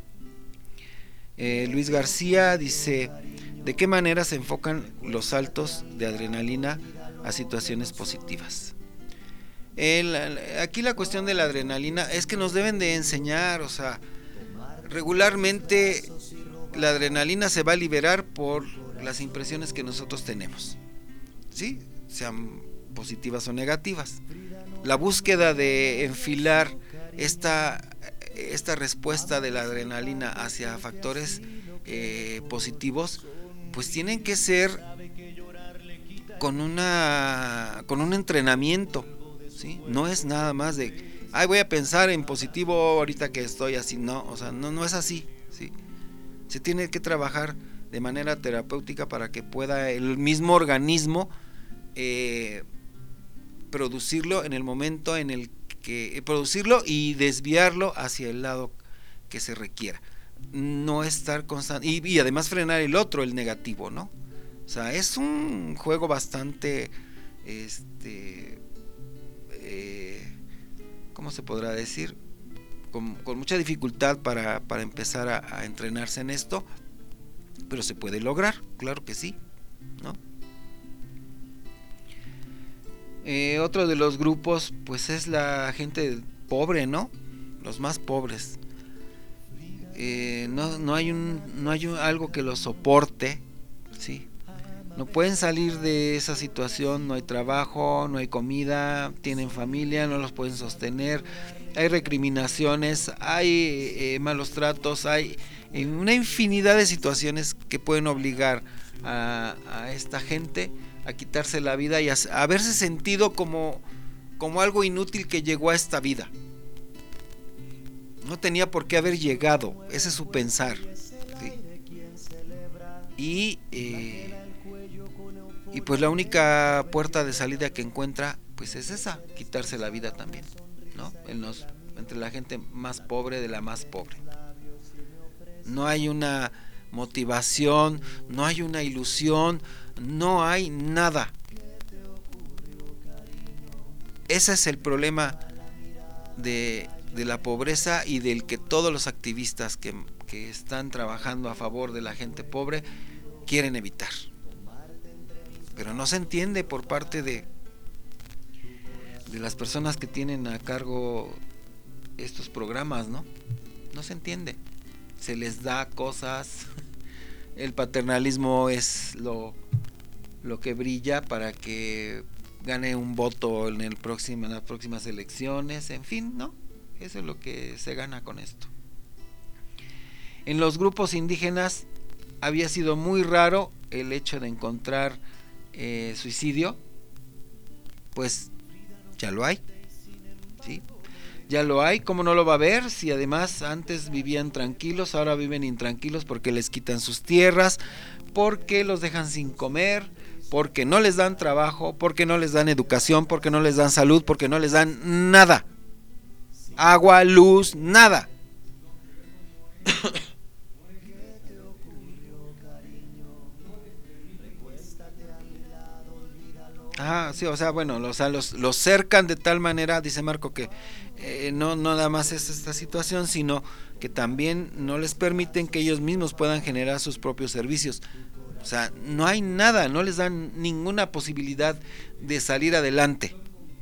eh, Luis García dice: ¿de qué manera se enfocan los saltos de adrenalina a situaciones positivas? El, aquí la cuestión de la adrenalina es que nos deben de enseñar, o sea, regularmente la adrenalina se va a liberar por las impresiones que nosotros tenemos, ¿sí? Sean positivas o negativas. La búsqueda de enfilar esta, esta respuesta de la adrenalina hacia factores eh, positivos, pues tienen que ser con una con un entrenamiento, ¿sí? No es nada más de, ay, voy a pensar en positivo ahorita que estoy así, no, o sea, no, no es así, ¿sí? Se tiene que trabajar de manera terapéutica para que pueda el mismo organismo eh, producirlo en el momento en el que, producirlo y desviarlo hacia el lado que se requiera. No estar constante, y, y además frenar el otro, el negativo, ¿no? O sea, es un juego bastante, este, eh, ¿cómo se podrá decir? Con, con mucha dificultad para, para empezar a, a entrenarse en esto, pero se puede lograr, claro que sí, ¿no? Eh, otro de los grupos, pues es la gente pobre, ¿no? Los más pobres. Eh, no, no hay un, no hay un, algo que los soporte, ¿sí? No pueden salir de esa situación, no hay trabajo, no hay comida, tienen familia, no los pueden sostener, hay recriminaciones, hay eh, malos tratos, hay eh, una infinidad de situaciones que pueden obligar a, a esta gente a quitarse la vida y a, a haberse sentido como, como algo inútil que llegó a esta vida. No tenía por qué haber llegado, ese es su pensar, ¿sí? Y eh, y pues la única puerta de salida que encuentra pues es esa, quitarse la vida también, ¿no? En los, entre la gente más pobre de la más pobre. No hay una motivación, no hay una ilusión, no hay nada. Ese es el problema de, de la pobreza y del que todos los activistas que, que están trabajando a favor de la gente pobre quieren evitar. Pero no se entiende por parte de, de las personas que tienen a cargo estos programas, ¿no? No se entiende. Se les da cosas, el paternalismo es lo, lo que brilla para que gane un voto en, el próximo, en las próximas elecciones, en fin, ¿no? Eso es lo que se gana con esto. En los grupos indígenas había sido muy raro el hecho de encontrar eh, suicidio, pues ya lo hay, ¿sí? Ya lo hay, ¿cómo no lo va a haber? Si además antes vivían tranquilos, ahora viven intranquilos porque les quitan sus tierras, porque los dejan sin comer, porque no les dan trabajo, porque no les dan educación, porque no les dan salud, porque no les dan nada. Agua, luz, nada. Ah, sí, o sea, bueno, o sea, los, los cercan de tal manera, dice Marco, que eh, no, no nada más es esta situación, sino que también no les permiten que ellos mismos puedan generar sus propios servicios. O sea, no hay nada, no les dan ninguna posibilidad de salir adelante.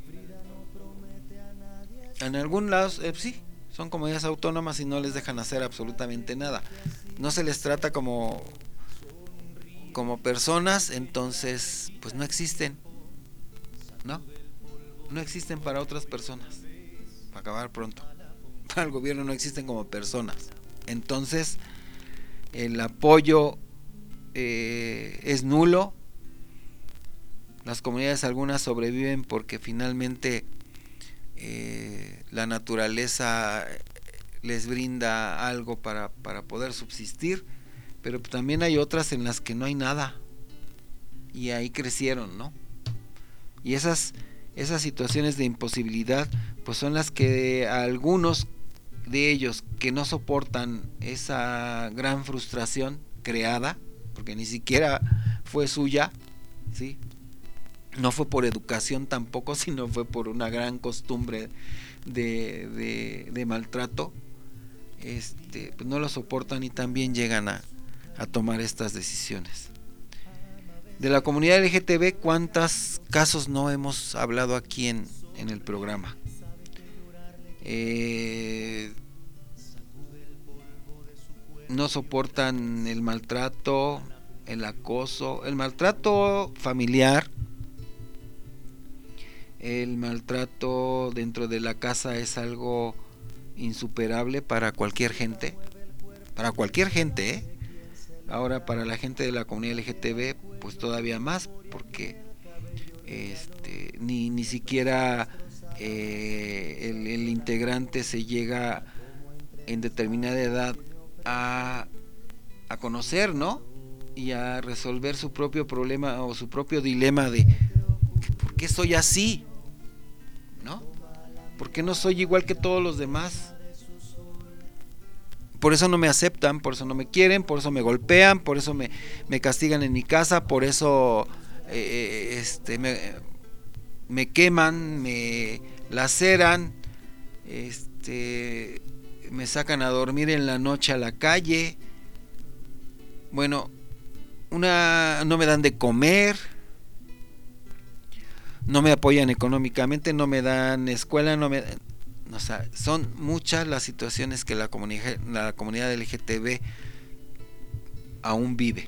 En algún lado, eh, sí, son comunidades autónomas y no les dejan hacer absolutamente nada. No se les trata como, como personas, entonces, pues no existen. ¿No? No existen para otras personas. Para acabar pronto. Para el gobierno no existen como personas. Entonces, el apoyo eh, es nulo. Las comunidades algunas sobreviven porque finalmente eh, la naturaleza les brinda algo para, para poder subsistir. Pero también hay otras en las que no hay nada. Y ahí crecieron, ¿no? Y esas, esas situaciones de imposibilidad pues son las que a algunos de ellos que no soportan esa gran frustración creada, porque ni siquiera fue suya, ¿sí? No fue por educación tampoco, sino fue por una gran costumbre de, de, de maltrato, este, pues no lo soportan y también llegan a, a tomar estas decisiones. De la comunidad L G T B, ¿cuántos casos no hemos hablado aquí en, en el programa? Eh, no soportan el maltrato, el acoso, el maltrato familiar. El maltrato dentro de la casa es algo insuperable para cualquier gente, para cualquier gente, ¿eh? Ahora para la gente de la comunidad L G T B, pues todavía más, porque este, ni, ni siquiera eh, el, el integrante se llega en determinada edad a, a conocer, ¿no? Y a resolver su propio problema o su propio dilema de ¿por qué soy así? ¿No? ¿Por qué no soy igual que todos los demás? Por eso no me aceptan, por eso no me quieren, por eso me golpean, por eso me, me castigan en mi casa, por eso eh, este, me, me queman, me laceran, este, me sacan a dormir en la noche a la calle. Bueno, una, no me dan de comer, no me apoyan económicamente, no me dan escuela, no me, o sea, son muchas las situaciones que la comunidad, la comunidad L G T B aún vive,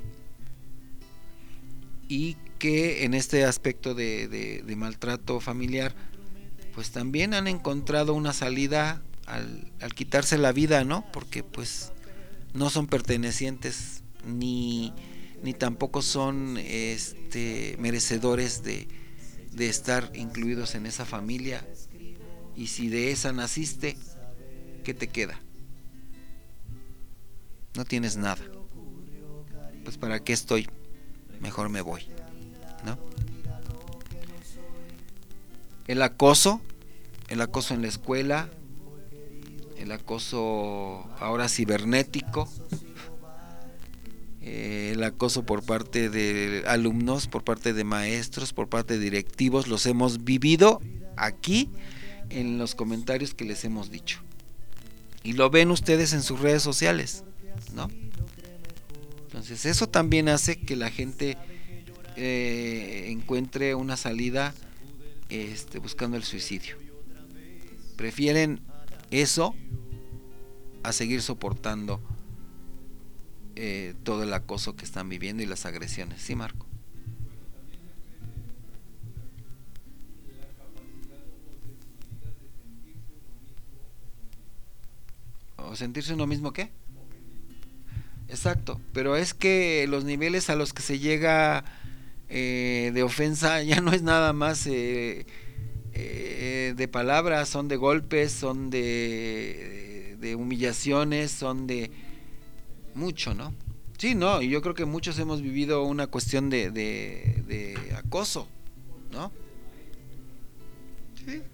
y que en este aspecto de, de, de maltrato familiar, pues también han encontrado una salida al, al quitarse la vida, ¿no? Porque pues no son pertenecientes ni, ni tampoco son este, merecedores de de estar incluidos en esa familia, y si de esa naciste, ¿qué te queda? No tienes nada. Pues ¿para qué estoy? Mejor me voy, ¿no? El acoso, el acoso en la escuela, el acoso ahora cibernético, el acoso por parte de alumnos, por parte de maestros, por parte de directivos, los hemos vivido aquí en los comentarios que les hemos dicho, y lo ven ustedes en sus redes sociales, ¿no? Entonces eso también hace que la gente eh, encuentre una salida este, buscando el suicidio. Prefieren eso a seguir soportando Eh, todo el acoso que están viviendo y las agresiones. Sí, Marco. ¿O sentirse uno mismo qué? Exacto, pero es que los niveles a los que se llega eh, de ofensa ya no es nada más eh, eh, de palabras, son de golpes, son de, de humillaciones, son de mucho, ¿no? Sí, no, y yo creo que muchos hemos vivido una cuestión de, de, de acoso, ¿no? Sí.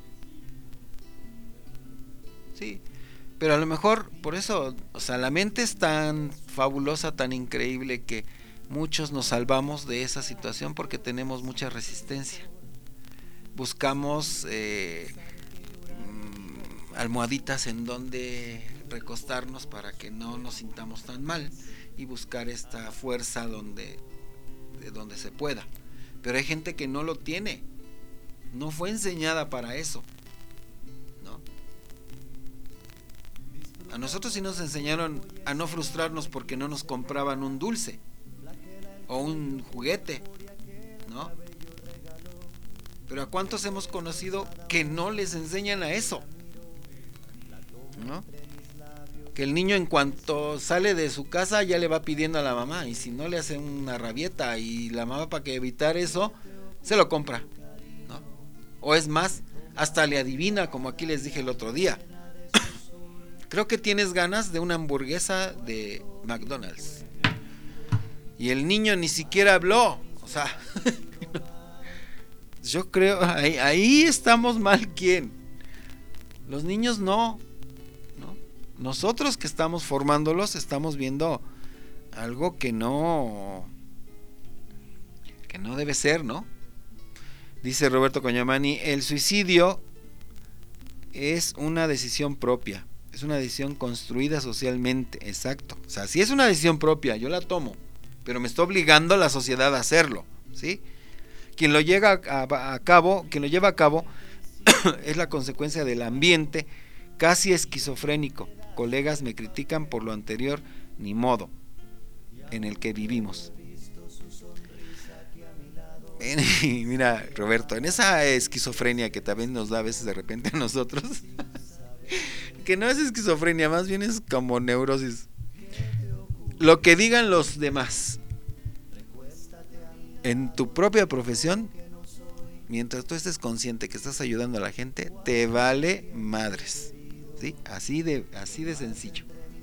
Sí, pero a lo mejor por eso, o sea, la mente es tan fabulosa, tan increíble, que muchos nos salvamos de esa situación porque tenemos mucha resistencia. Buscamos eh, almohaditas en donde recostarnos para que no nos sintamos tan mal, y buscar esta fuerza donde, de donde se pueda. Pero hay gente que no lo tiene, no fue enseñada para eso, ¿no? A nosotros sí nos enseñaron a no frustrarnos porque no nos compraban un dulce o un juguete, ¿no? Pero ¿a cuántos hemos conocido que no les enseñan a eso? ¿No? Que el niño en cuanto sale de su casa ya le va pidiendo a la mamá, y si no le hace una rabieta, y la mamá, para que evitar eso, se lo compra, ¿no? O es más, hasta le adivina, como aquí les dije el otro día. Creo que tienes ganas de una hamburguesa de McDonald's, y el niño ni siquiera habló, o sea, yo creo, ahí, ahí estamos mal. ¿Quién? Los niños no. Nosotros que estamos formándolos estamos viendo algo que no que no debe ser, ¿no? Dice Roberto Coñamani, el suicidio es una decisión propia, es una decisión construida socialmente, exacto. O sea, si es una decisión propia, yo la tomo, pero me está obligando a la sociedad a hacerlo, ¿sí? Quien lo llega a, a, a cabo, quien lo lleva a cabo es la consecuencia del ambiente casi esquizofrénico. Colegas me critican por lo anterior, ni modo, en el que vivimos. Mira, Roberto, en esa esquizofrenia que también nos da a veces de repente a nosotros, que no es esquizofrenia, más bien es como neurosis. Lo que digan los demás en tu propia profesión, mientras tú estés consciente que estás ayudando a la gente, te vale madres, ¿sí? Así de, así de sencillo.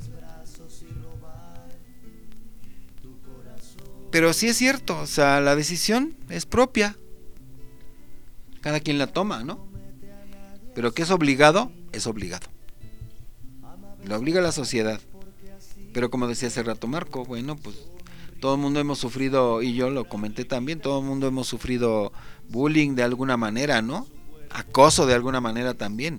Pero sí es cierto, o sea, la decisión es propia. Cada quien la toma, ¿no? Pero que es obligado, es obligado. Lo obliga la sociedad. Pero como decía hace rato Marco, bueno, pues todo el mundo hemos sufrido, y yo lo comenté también, todo el mundo hemos sufrido bullying de alguna manera, ¿no? Acoso de alguna manera también.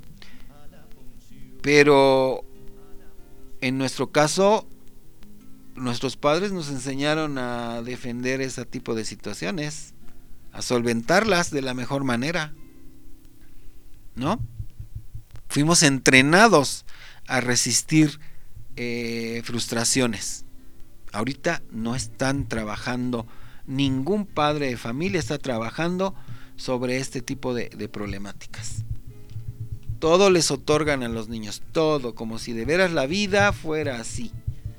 Pero en nuestro caso, nuestros padres nos enseñaron a defender ese tipo de situaciones, a solventarlas de la mejor manera, ¿no? Fuimos entrenados a resistir eh, frustraciones. Ahorita no están trabajando, ningún padre de familia está trabajando sobre este tipo de, de problemáticas. Todo les otorgan a los niños, todo, como si de veras la vida fuera así.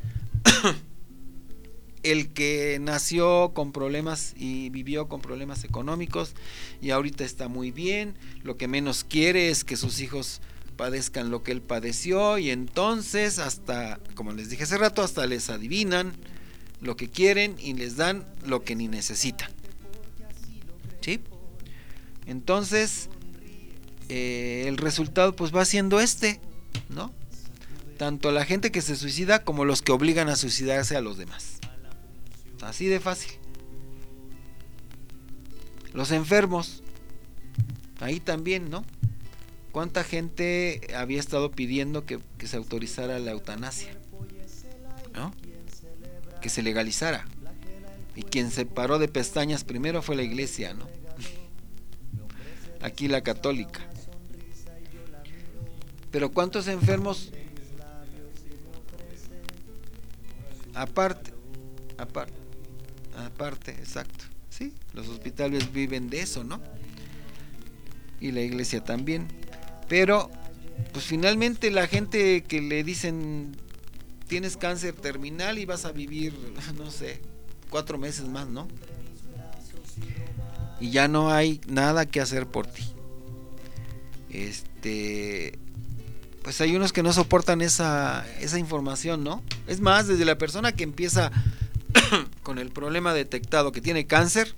El que nació con problemas y vivió con problemas económicos y ahorita está muy bien, lo que menos quiere es que sus hijos padezcan lo que él padeció, y entonces hasta, como les dije hace rato, hasta les adivinan lo que quieren y les dan lo que ni necesitan, ¿sí? Entonces eh, el resultado pues va siendo este, ¿no? Tanto la gente que se suicida como los que obligan a suicidarse a los demás. Así de fácil. Los enfermos, ahí también, ¿no? ¿Cuánta gente había estado pidiendo que, que se autorizara la eutanasia? ¿No? Que se legalizara. Y quien se paró de pestañas primero fue la iglesia, ¿no? Aquí la católica. Pero ¿cuántos enfermos? Aparte, aparte, aparte, exacto. Sí, los hospitales viven de eso, ¿no? Y la iglesia también. Pero, pues finalmente la gente que le dicen tienes cáncer terminal y vas a vivir, no sé, cuatro meses más, ¿no? Y ya no hay nada que hacer por ti. Este, pues hay unos que no soportan esa, esa información, ¿no? Es más, desde la persona que empieza con el problema detectado que tiene cáncer,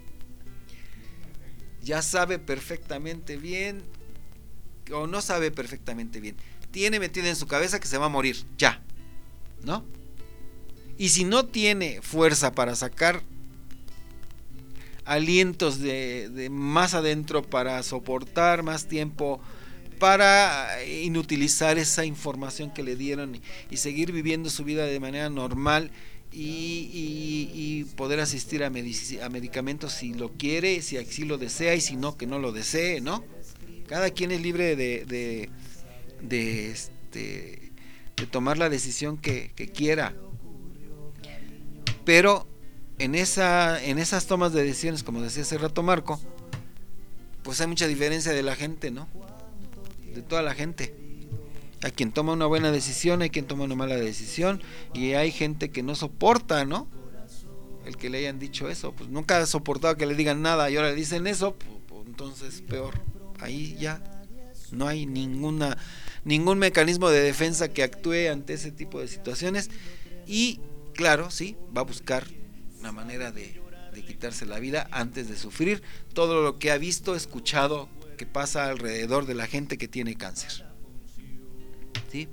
ya sabe perfectamente bien, o no sabe perfectamente bien, tiene metido en su cabeza que se va a morir, ya, ¿no? Y si no tiene fuerza para sacar alientos de, de más adentro para soportar más tiempo, para inutilizar esa información que le dieron y, y seguir viviendo su vida de manera normal y, y, y poder asistir a, medic- a medicamentos si lo quiere, si así lo desea, y si no, que no lo desee, ¿no? Cada quien es libre de de, de, este, de tomar la decisión que, que quiera, pero en esa en esas tomas de decisiones, como decía hace rato Marco, pues hay mucha diferencia de la gente, ¿no? De toda la gente. Hay quien toma una buena decisión, hay quien toma una mala decisión, y hay gente que no soporta, ¿no? El que le hayan dicho eso, pues nunca ha soportado que le digan nada y ahora le dicen eso, pues, pues entonces peor. Ahí ya no hay ninguna ningún mecanismo de defensa que actúe ante ese tipo de situaciones, y claro, sí, va a buscar una manera de, de quitarse la vida antes de sufrir todo lo que ha visto, escuchado que pasa alrededor de la gente que tiene cáncer. ¿Sí?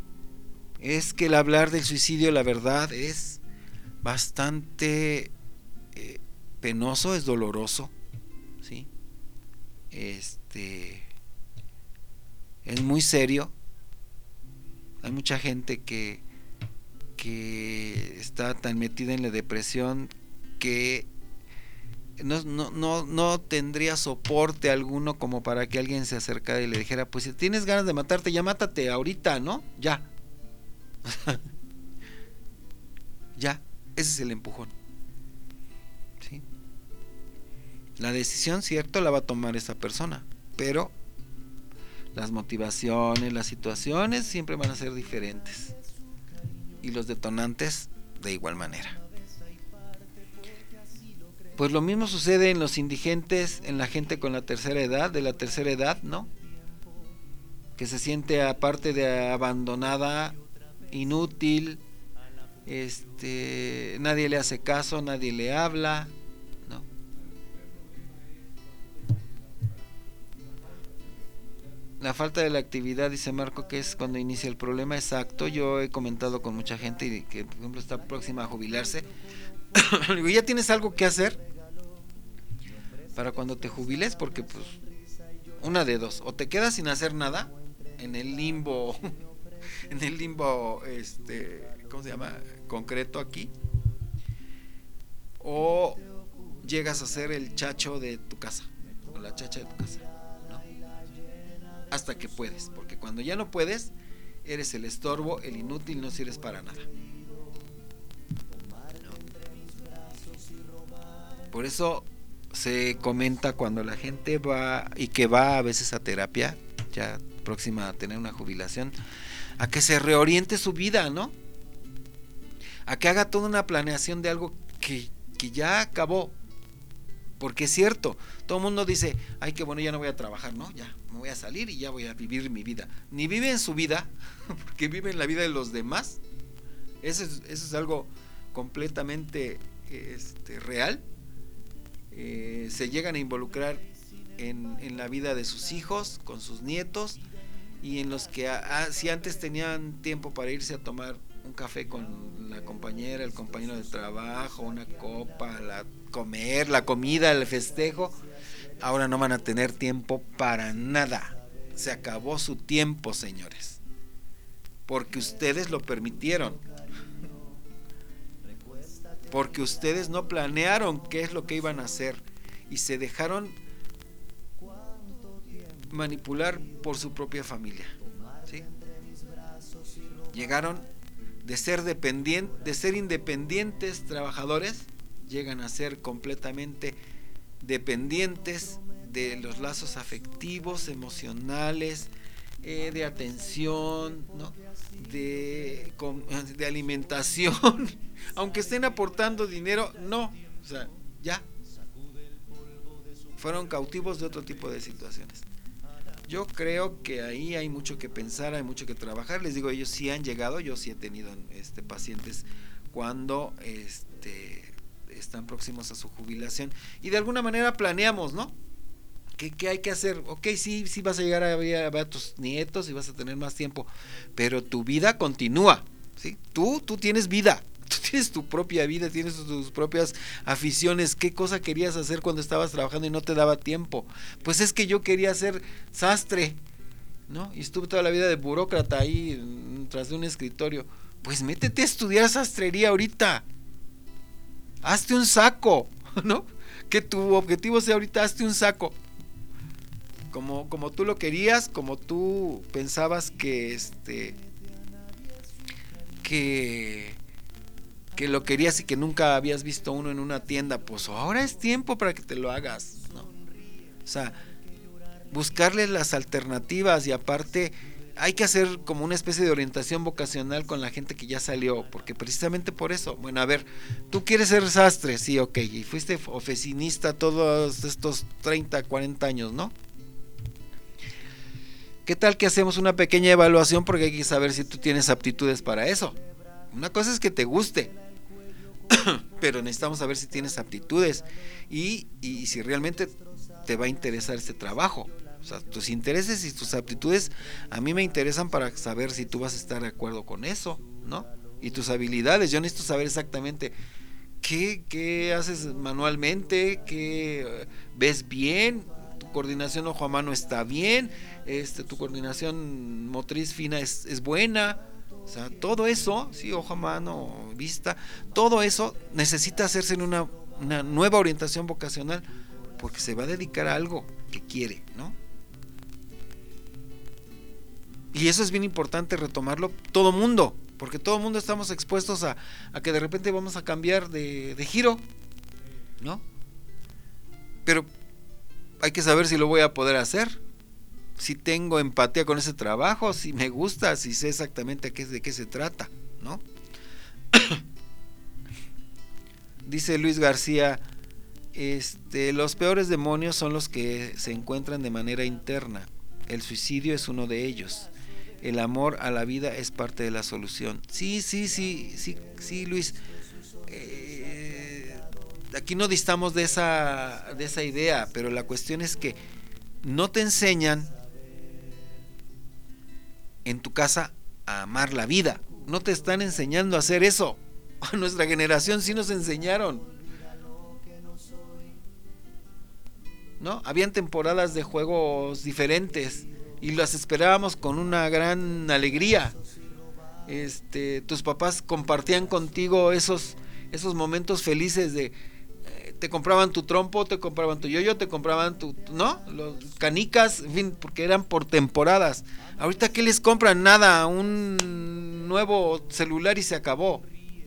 Es que el hablar del suicidio, la verdad, es bastante eh, penoso, es doloroso, ¿sí? Este es muy serio. Hay mucha gente que que está tan metida en la depresión que no, no, no, no tendría soporte alguno como para que alguien se acercara y le dijera, pues si tienes ganas de matarte, ya mátate ahorita, ¿no? Ya. Ya, ese es el empujón, ¿sí? La decisión, cierto, la va a tomar esa persona, pero las motivaciones, las situaciones siempre van a ser diferentes, y los detonantes de igual manera. Pues lo mismo sucede en los indigentes, en la gente con la tercera edad, de la tercera edad, ¿no? Que se siente aparte de abandonada, inútil, este, nadie le hace caso, nadie le habla, ¿no? La falta de la actividad, dice Marco, que es cuando inicia el problema. Exacto, yo he comentado con mucha gente que, por ejemplo, está próxima a jubilarse. Le digo, ¿ya tienes algo que hacer para cuando te jubiles? Porque pues una de dos, o te quedas sin hacer nada en el limbo, en el limbo, este, ¿cómo se llama? Concreto aquí, o llegas a ser el chacho de tu casa, o la chacha de tu casa, ¿no? Hasta que puedes, porque cuando ya no puedes, eres el estorbo, el inútil, no sirves para nada. Por eso se comenta cuando la gente va, y que va a veces a terapia, ya próxima a tener una jubilación, a que se reoriente su vida, ¿no? A que haga toda una planeación de algo que, que ya acabó. Porque es cierto, todo el mundo dice, ay, qué bueno, ya no voy a trabajar, ¿no? Ya, me voy a salir y ya voy a vivir mi vida. Ni viven su vida, porque viven la vida de los demás. Eso es, eso es algo completamente este, real. Eh, se llegan a involucrar en, en la vida de sus hijos, con sus nietos, y en los que a, a, si antes tenían tiempo para irse a tomar un café con la compañera, el compañero de trabajo, una copa, la comer, la comida, el festejo, ahora no van a tener tiempo para nada. Se acabó su tiempo, señores, porque ustedes lo permitieron, porque ustedes no planearon qué es lo que iban a hacer y se dejaron manipular por su propia familia, ¿sí? Llegaron de ser dependientes, de ser independientes trabajadores, llegan a ser completamente dependientes de los lazos afectivos, emocionales, eh, de atención, ¿no? de, con, de alimentación, aunque estén aportando dinero, no, o sea, ya fueron cautivos de otro tipo de situaciones. Yo creo que ahí hay mucho que pensar, hay mucho que trabajar. Les digo, ellos sí han llegado, yo sí he tenido este, pacientes cuando este, están próximos a su jubilación y de alguna manera planeamos, ¿no? ¿Qué, qué hay que hacer? Ok, sí, sí vas a llegar a ver, a ver a tus nietos y vas a tener más tiempo, pero tu vida continúa, ¿sí? Tú, tú tienes vida. Tú tienes tu propia vida, tienes tus propias aficiones. ¿Qué cosa querías hacer cuando estabas trabajando y no te daba tiempo? Pues es que yo quería ser sastre, ¿no? Y estuve toda la vida de burócrata ahí tras de un escritorio. Pues métete a estudiar sastrería ahorita. Hazte un saco, ¿no? Que tu objetivo sea ahorita, hazte un saco. Como, como tú lo querías, como tú pensabas que este que que lo querías y que nunca habías visto uno en una tienda, pues ahora es tiempo para que te lo hagas, ¿no? O sea, buscarle las alternativas, y aparte hay que hacer como una especie de orientación vocacional con la gente que ya salió, porque precisamente por eso, bueno, a ver, tú quieres ser sastre, sí, ok, y fuiste oficinista todos estos treinta, cuarenta años, ¿no? ¿Qué tal que hacemos una pequeña evaluación? Porque hay que saber si tú tienes aptitudes para eso. Una cosa es que te guste, pero necesitamos saber si tienes aptitudes y, y si realmente te va a interesar este trabajo. O sea, tus intereses y tus aptitudes a mí me interesan para saber si tú vas a estar de acuerdo con eso, ¿no? Y tus habilidades, yo necesito saber exactamente qué ¿Qué, qué haces manualmente? ¿Qué ves bien? ¿Tu coordinación ojo a mano está bien? Este, ¿Tu coordinación motriz fina es, es buena? O sea, todo eso, sí, ojo a mano, vista, todo eso necesita hacerse en una, una nueva orientación vocacional, porque se va a dedicar a algo que quiere, ¿no? Y eso es bien importante retomarlo todo mundo, porque todo mundo estamos expuestos a, a que de repente vamos a cambiar de, de giro, ¿no? Pero hay que saber si lo voy a poder hacer, si tengo empatía con ese trabajo, si me gusta, si sé exactamente qué, de qué se trata, ¿no? Dice Luis García, este, los peores demonios son los que se encuentran de manera interna. El suicidio es uno de ellos. El amor a la vida es parte de la solución. Sí, sí, sí, sí, sí, Luis. Eh, aquí no distamos de esa, de esa idea, pero la cuestión es que no te enseñan en tu casa a amar la vida. No te están enseñando a hacer eso. A nuestra generación sí nos enseñaron, ¿no? Habían temporadas de juegos diferentes y las esperábamos con una gran alegría. Este, tus papás compartían contigo esos, esos momentos felices de eh, te compraban tu trompo, te compraban tu yoyo, te compraban tu, ¿no? Los canicas, en fin, porque eran por temporadas. Ahorita, ¿qué les compran? Nada, un nuevo celular y se acabó.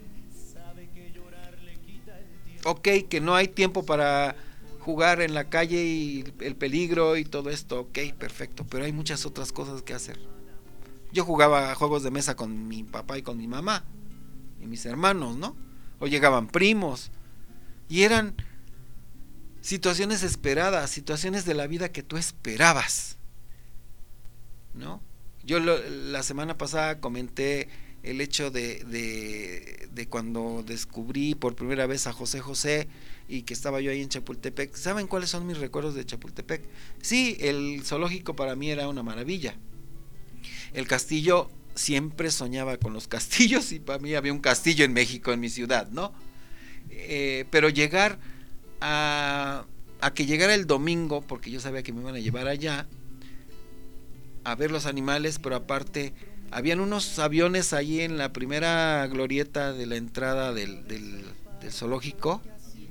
Ok, que no hay tiempo para jugar en la calle y el peligro y todo esto, ok, perfecto, pero hay muchas otras cosas que hacer. Yo jugaba juegos de mesa con mi papá y con mi mamá y mis hermanos, ¿no? O llegaban primos y eran situaciones esperadas, situaciones de la vida que tú esperabas, ¿no? Yo lo, la semana pasada comenté el hecho de, de, de cuando descubrí por primera vez a José José y que estaba yo ahí en Chapultepec. ¿Saben cuáles son mis recuerdos de Chapultepec? Sí, el zoológico para mí era una maravilla. El castillo, siempre soñaba con los castillos y para mí había un castillo en México, en mi ciudad, ¿no? Eh, pero llegar a, a que llegara el domingo, porque yo sabía que me iban a llevar allá a ver los animales, pero aparte habían unos aviones allí en la primera glorieta de la entrada del, del, del zoológico.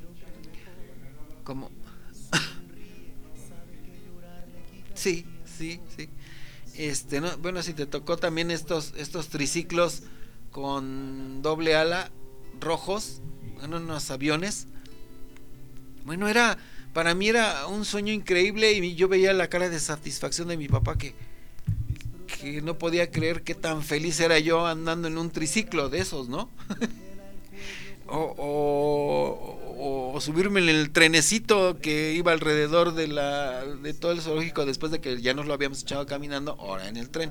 Como sí, sí, sí. Este, no, bueno, si te tocó también estos, estos triciclos con doble ala rojos, bueno, unos aviones. Bueno, era, para mí era un sueño increíble y yo veía la cara de satisfacción de mi papá que que no podía creer qué tan feliz era yo andando en un triciclo de esos, ¿no? o, o, o, o subirme en el trenecito que iba alrededor de la de todo el zoológico después de que ya nos lo habíamos echado caminando, ahora en el tren.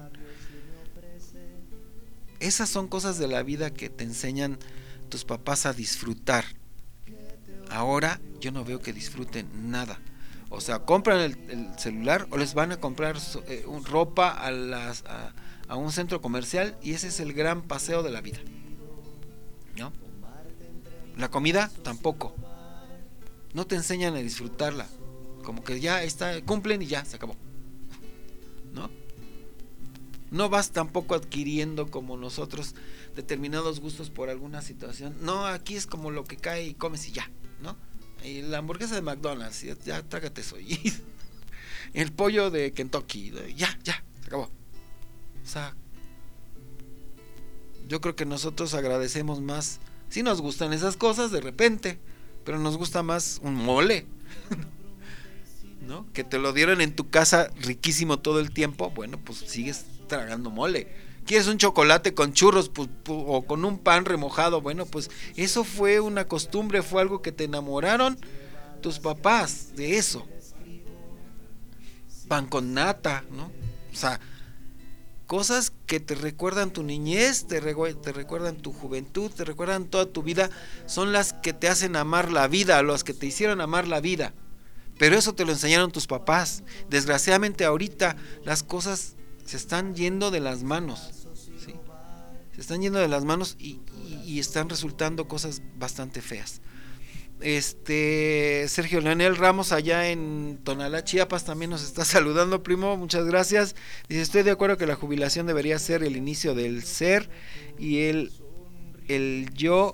Esas son cosas de la vida que te enseñan tus papás a disfrutar. Ahora yo no veo que disfruten nada. O sea, compran el, el celular o les van a comprar eh, un, ropa a, las, a, a un centro comercial y ese es el gran paseo de la vida, ¿no? La comida tampoco. No te enseñan a disfrutarla. Como que ya está, cumplen y ya, se acabó, ¿no? No vas tampoco adquiriendo como nosotros determinados gustos por alguna situación. No, aquí es como lo que cae y comes y ya, ¿no? Y la hamburguesa de McDonald's, ya, ya trágate eso. Y el pollo de Kentucky, ya, ya, se acabó. O sea, yo creo que nosotros agradecemos más. Sí nos gustan esas cosas de repente, pero nos gusta más un mole, ¿no? Que te lo dieron en tu casa riquísimo todo el tiempo. Bueno, pues sigues tragando mole. ¿Quieres un chocolate con churros pues, pues, o con un pan remojado? Bueno, pues eso fue una costumbre, fue algo que te enamoraron tus papás de eso. Pan con nata, ¿no? O sea, cosas que te recuerdan tu niñez, te, re- te recuerdan tu juventud, te recuerdan toda tu vida, son las que te hacen amar la vida, las que te hicieron amar la vida. Pero eso te lo enseñaron tus papás. Desgraciadamente ahorita las cosas se están yendo de las manos, ¿sí? Se se están yendo de las manos y, y, y están resultando cosas bastante feas. Este Sergio Leonel Ramos allá en Tonalá, Chiapas, también nos está saludando, primo, muchas gracias. Dice: estoy de acuerdo que la jubilación debería ser el inicio del ser y el, el yo,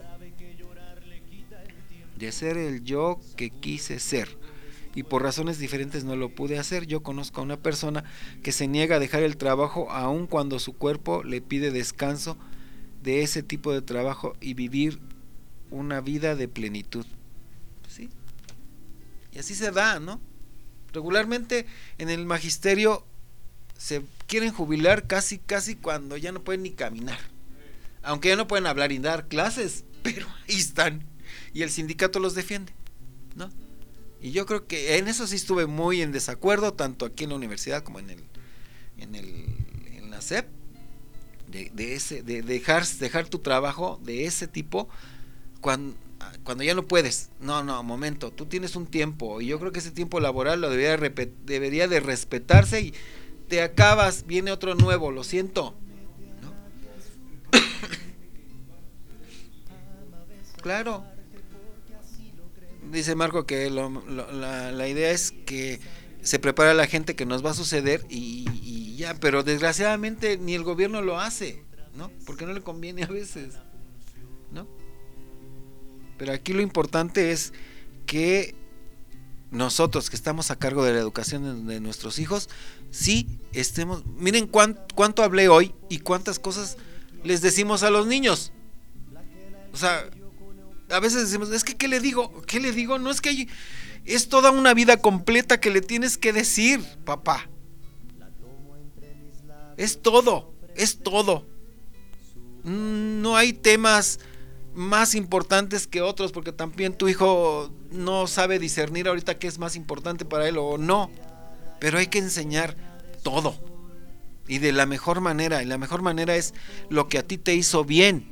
de ser el yo que quise ser, y por razones diferentes no lo pude hacer. Yo conozco a una persona que se niega a dejar el trabajo aun cuando su cuerpo le pide descanso de ese tipo de trabajo y vivir una vida de plenitud. ¿Sí? Y así se da, ¿no? Regularmente en el magisterio se quieren jubilar casi casi cuando ya no pueden ni caminar, aunque ya no pueden hablar y dar clases, pero ahí están y el sindicato los defiende, ¿no? Y yo creo que en eso sí estuve muy en desacuerdo, tanto aquí en la universidad como en el en el en la S E P, de, de ese de dejar dejar tu trabajo de ese tipo cuando cuando ya no puedes. No, no, momento, tú tienes un tiempo, y yo creo que ese tiempo laboral lo debería, debería de respetarse, y te acabas, viene otro nuevo, lo siento, ¿no? Claro. Dice Marco que lo, lo, la, la idea es que se prepara la gente que nos va a suceder y, y ya, pero desgraciadamente ni el gobierno lo hace, ¿no? Porque no le conviene a veces, ¿no? Pero aquí lo importante es que nosotros que estamos a cargo de la educación de, de nuestros hijos, sí estemos. Miren cuánto, cuánto hablé hoy y cuántas cosas les decimos a los niños. O sea, a veces decimos, es que ¿qué le digo? ¿Qué le digo? No, es que hay, es toda una vida completa que le tienes que decir, papá. Es todo, es todo. No hay temas más importantes que otros, porque también tu hijo no sabe discernir ahorita qué es más importante para él o no, pero hay que enseñar todo y de la mejor manera, y la mejor manera es lo que a ti te hizo bien,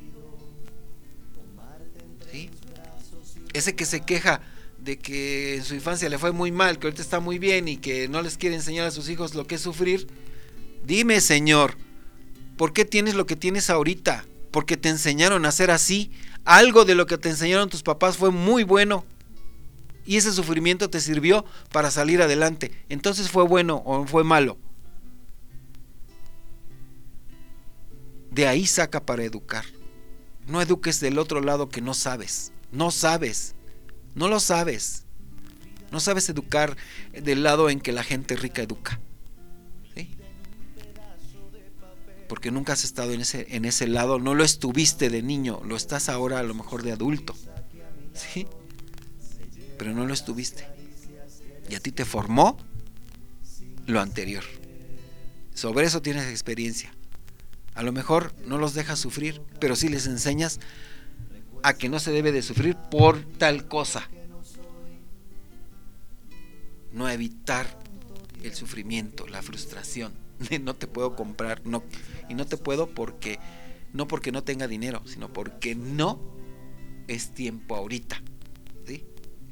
¿sí? Ese que se queja de que en su infancia le fue muy mal, que ahorita está muy bien y que no les quiere enseñar a sus hijos lo que es sufrir, dime, Señor, ¿por qué tienes lo que tienes ahorita? Porque te enseñaron a ser así. Algo de lo que te enseñaron tus papás fue muy bueno y ese sufrimiento te sirvió para salir adelante. Entonces, ¿fue bueno o fue malo? De ahí saca para educar. No eduques del otro lado que no sabes. No sabes. No lo sabes. No sabes educar del lado en que la gente rica educa. ¿Sí? Porque nunca has estado en ese, en ese lado, no lo estuviste de niño, lo estás ahora a lo mejor de adulto, ¿sí? Pero no lo estuviste, y a ti te formó lo anterior, sobre eso tienes experiencia. A lo mejor no los dejas sufrir, pero sí les enseñas a que no se debe de sufrir por tal cosa, no evitar el sufrimiento, la frustración. No te puedo comprar, no, y no te puedo porque no porque no tenga dinero, sino porque no es tiempo ahorita, ¿sí?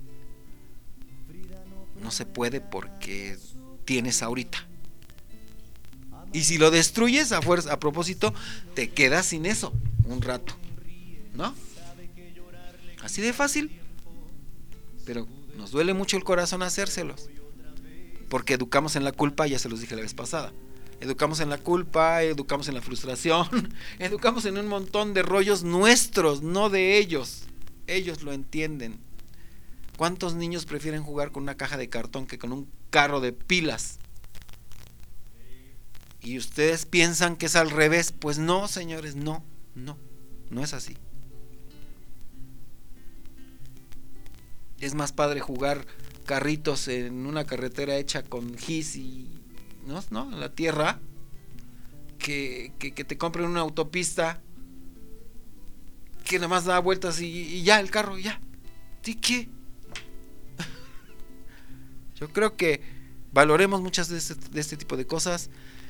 No se puede porque tienes ahorita. Y si lo destruyes a fuerza, a propósito, te quedas sin eso un rato, ¿no? Así de fácil. Pero nos duele mucho el corazón hacérselos, porque educamos en la culpa, ya se los dije la vez pasada. Educamos en la culpa, educamos en la frustración, educamos en un montón de rollos nuestros, no de ellos. Ellos lo entienden. ¿Cuántos niños prefieren jugar con una caja de cartón que con un carro de pilas? ¿Y ustedes piensan que es al revés? Pues no, señores, no, no, no es así. Es más padre jugar carritos en una carretera hecha con gis y no, no, en la tierra, que, que, que te compren una autopista que nada más da vueltas y, y ya el carro, ya. ¿Sí qué? Yo creo que valoremos muchas de este, de este tipo de cosas.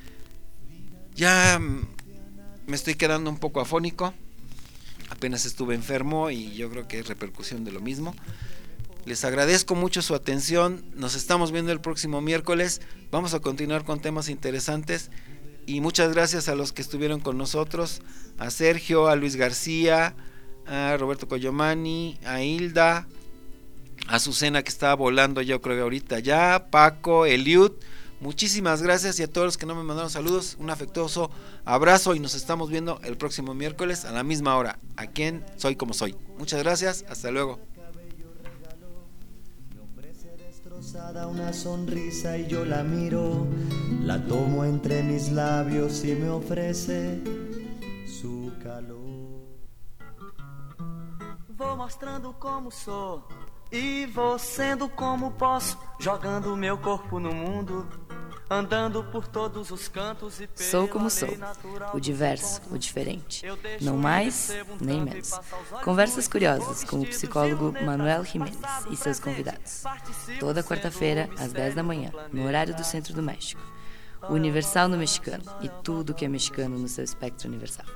Ya me estoy quedando un poco afónico. Apenas estuve enfermo y yo creo que es repercusión de lo mismo. Les agradezco mucho su atención. Nos estamos viendo el próximo miércoles. Vamos a continuar con temas interesantes. Y muchas gracias a los que estuvieron con nosotros, a Sergio, a Luis García, a Roberto Coyomani, a Hilda, a Azucena que estaba volando yo creo que ahorita ya, Paco, Eliud, muchísimas gracias, y a todos los que no me mandaron saludos, un afectuoso abrazo, y nos estamos viendo el próximo miércoles a la misma hora, aquí en Soy Como Soy. Muchas gracias, hasta luego. Una sonrisa y yo la miro, la tomo entre mis labios y me ofrece su calor. Vou mostrando como sou e vou sendo como posso, jogando meu corpo no mundo, andando por todos os cantos e pela Sou como sou, o diverso, o diferente, não mais nem menos. Conversas curiosas com o psicólogo Manuel Jiménez e seus convidados. Toda quarta-feira, às dez da manhã, no horário do Centro do México. Universal no mexicano e tudo que é mexicano no seu espectro universal.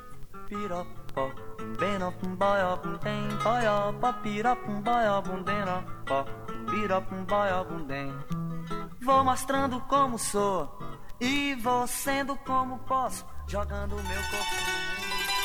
Vou mostrando como sou e vou sendo como posso, jogando meu corpo no mundo.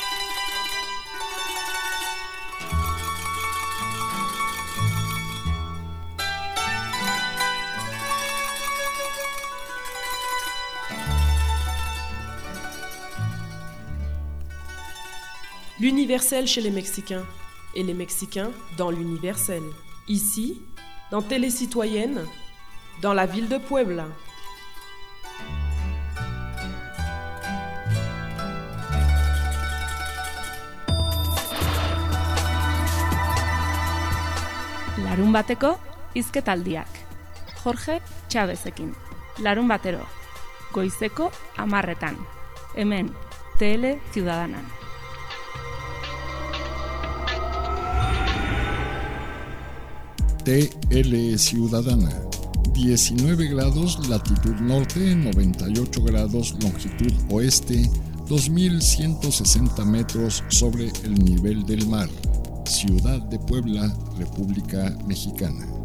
L'universel chez les Mexicains et les Mexicains dans l'universel. Ici, dans Télécitoyenne, dans la ville de Puebla. Larun bateko hizketaldiak. Jorge Chavezekin. Larun batero. Goizeko amarretan. Hemen, Tele Ciudadanan. T L Ciudadana, diecinueve grados latitud norte, noventa y ocho grados longitud oeste, dos mil ciento sesenta metros sobre el nivel del mar. Ciudad de Puebla, República Mexicana.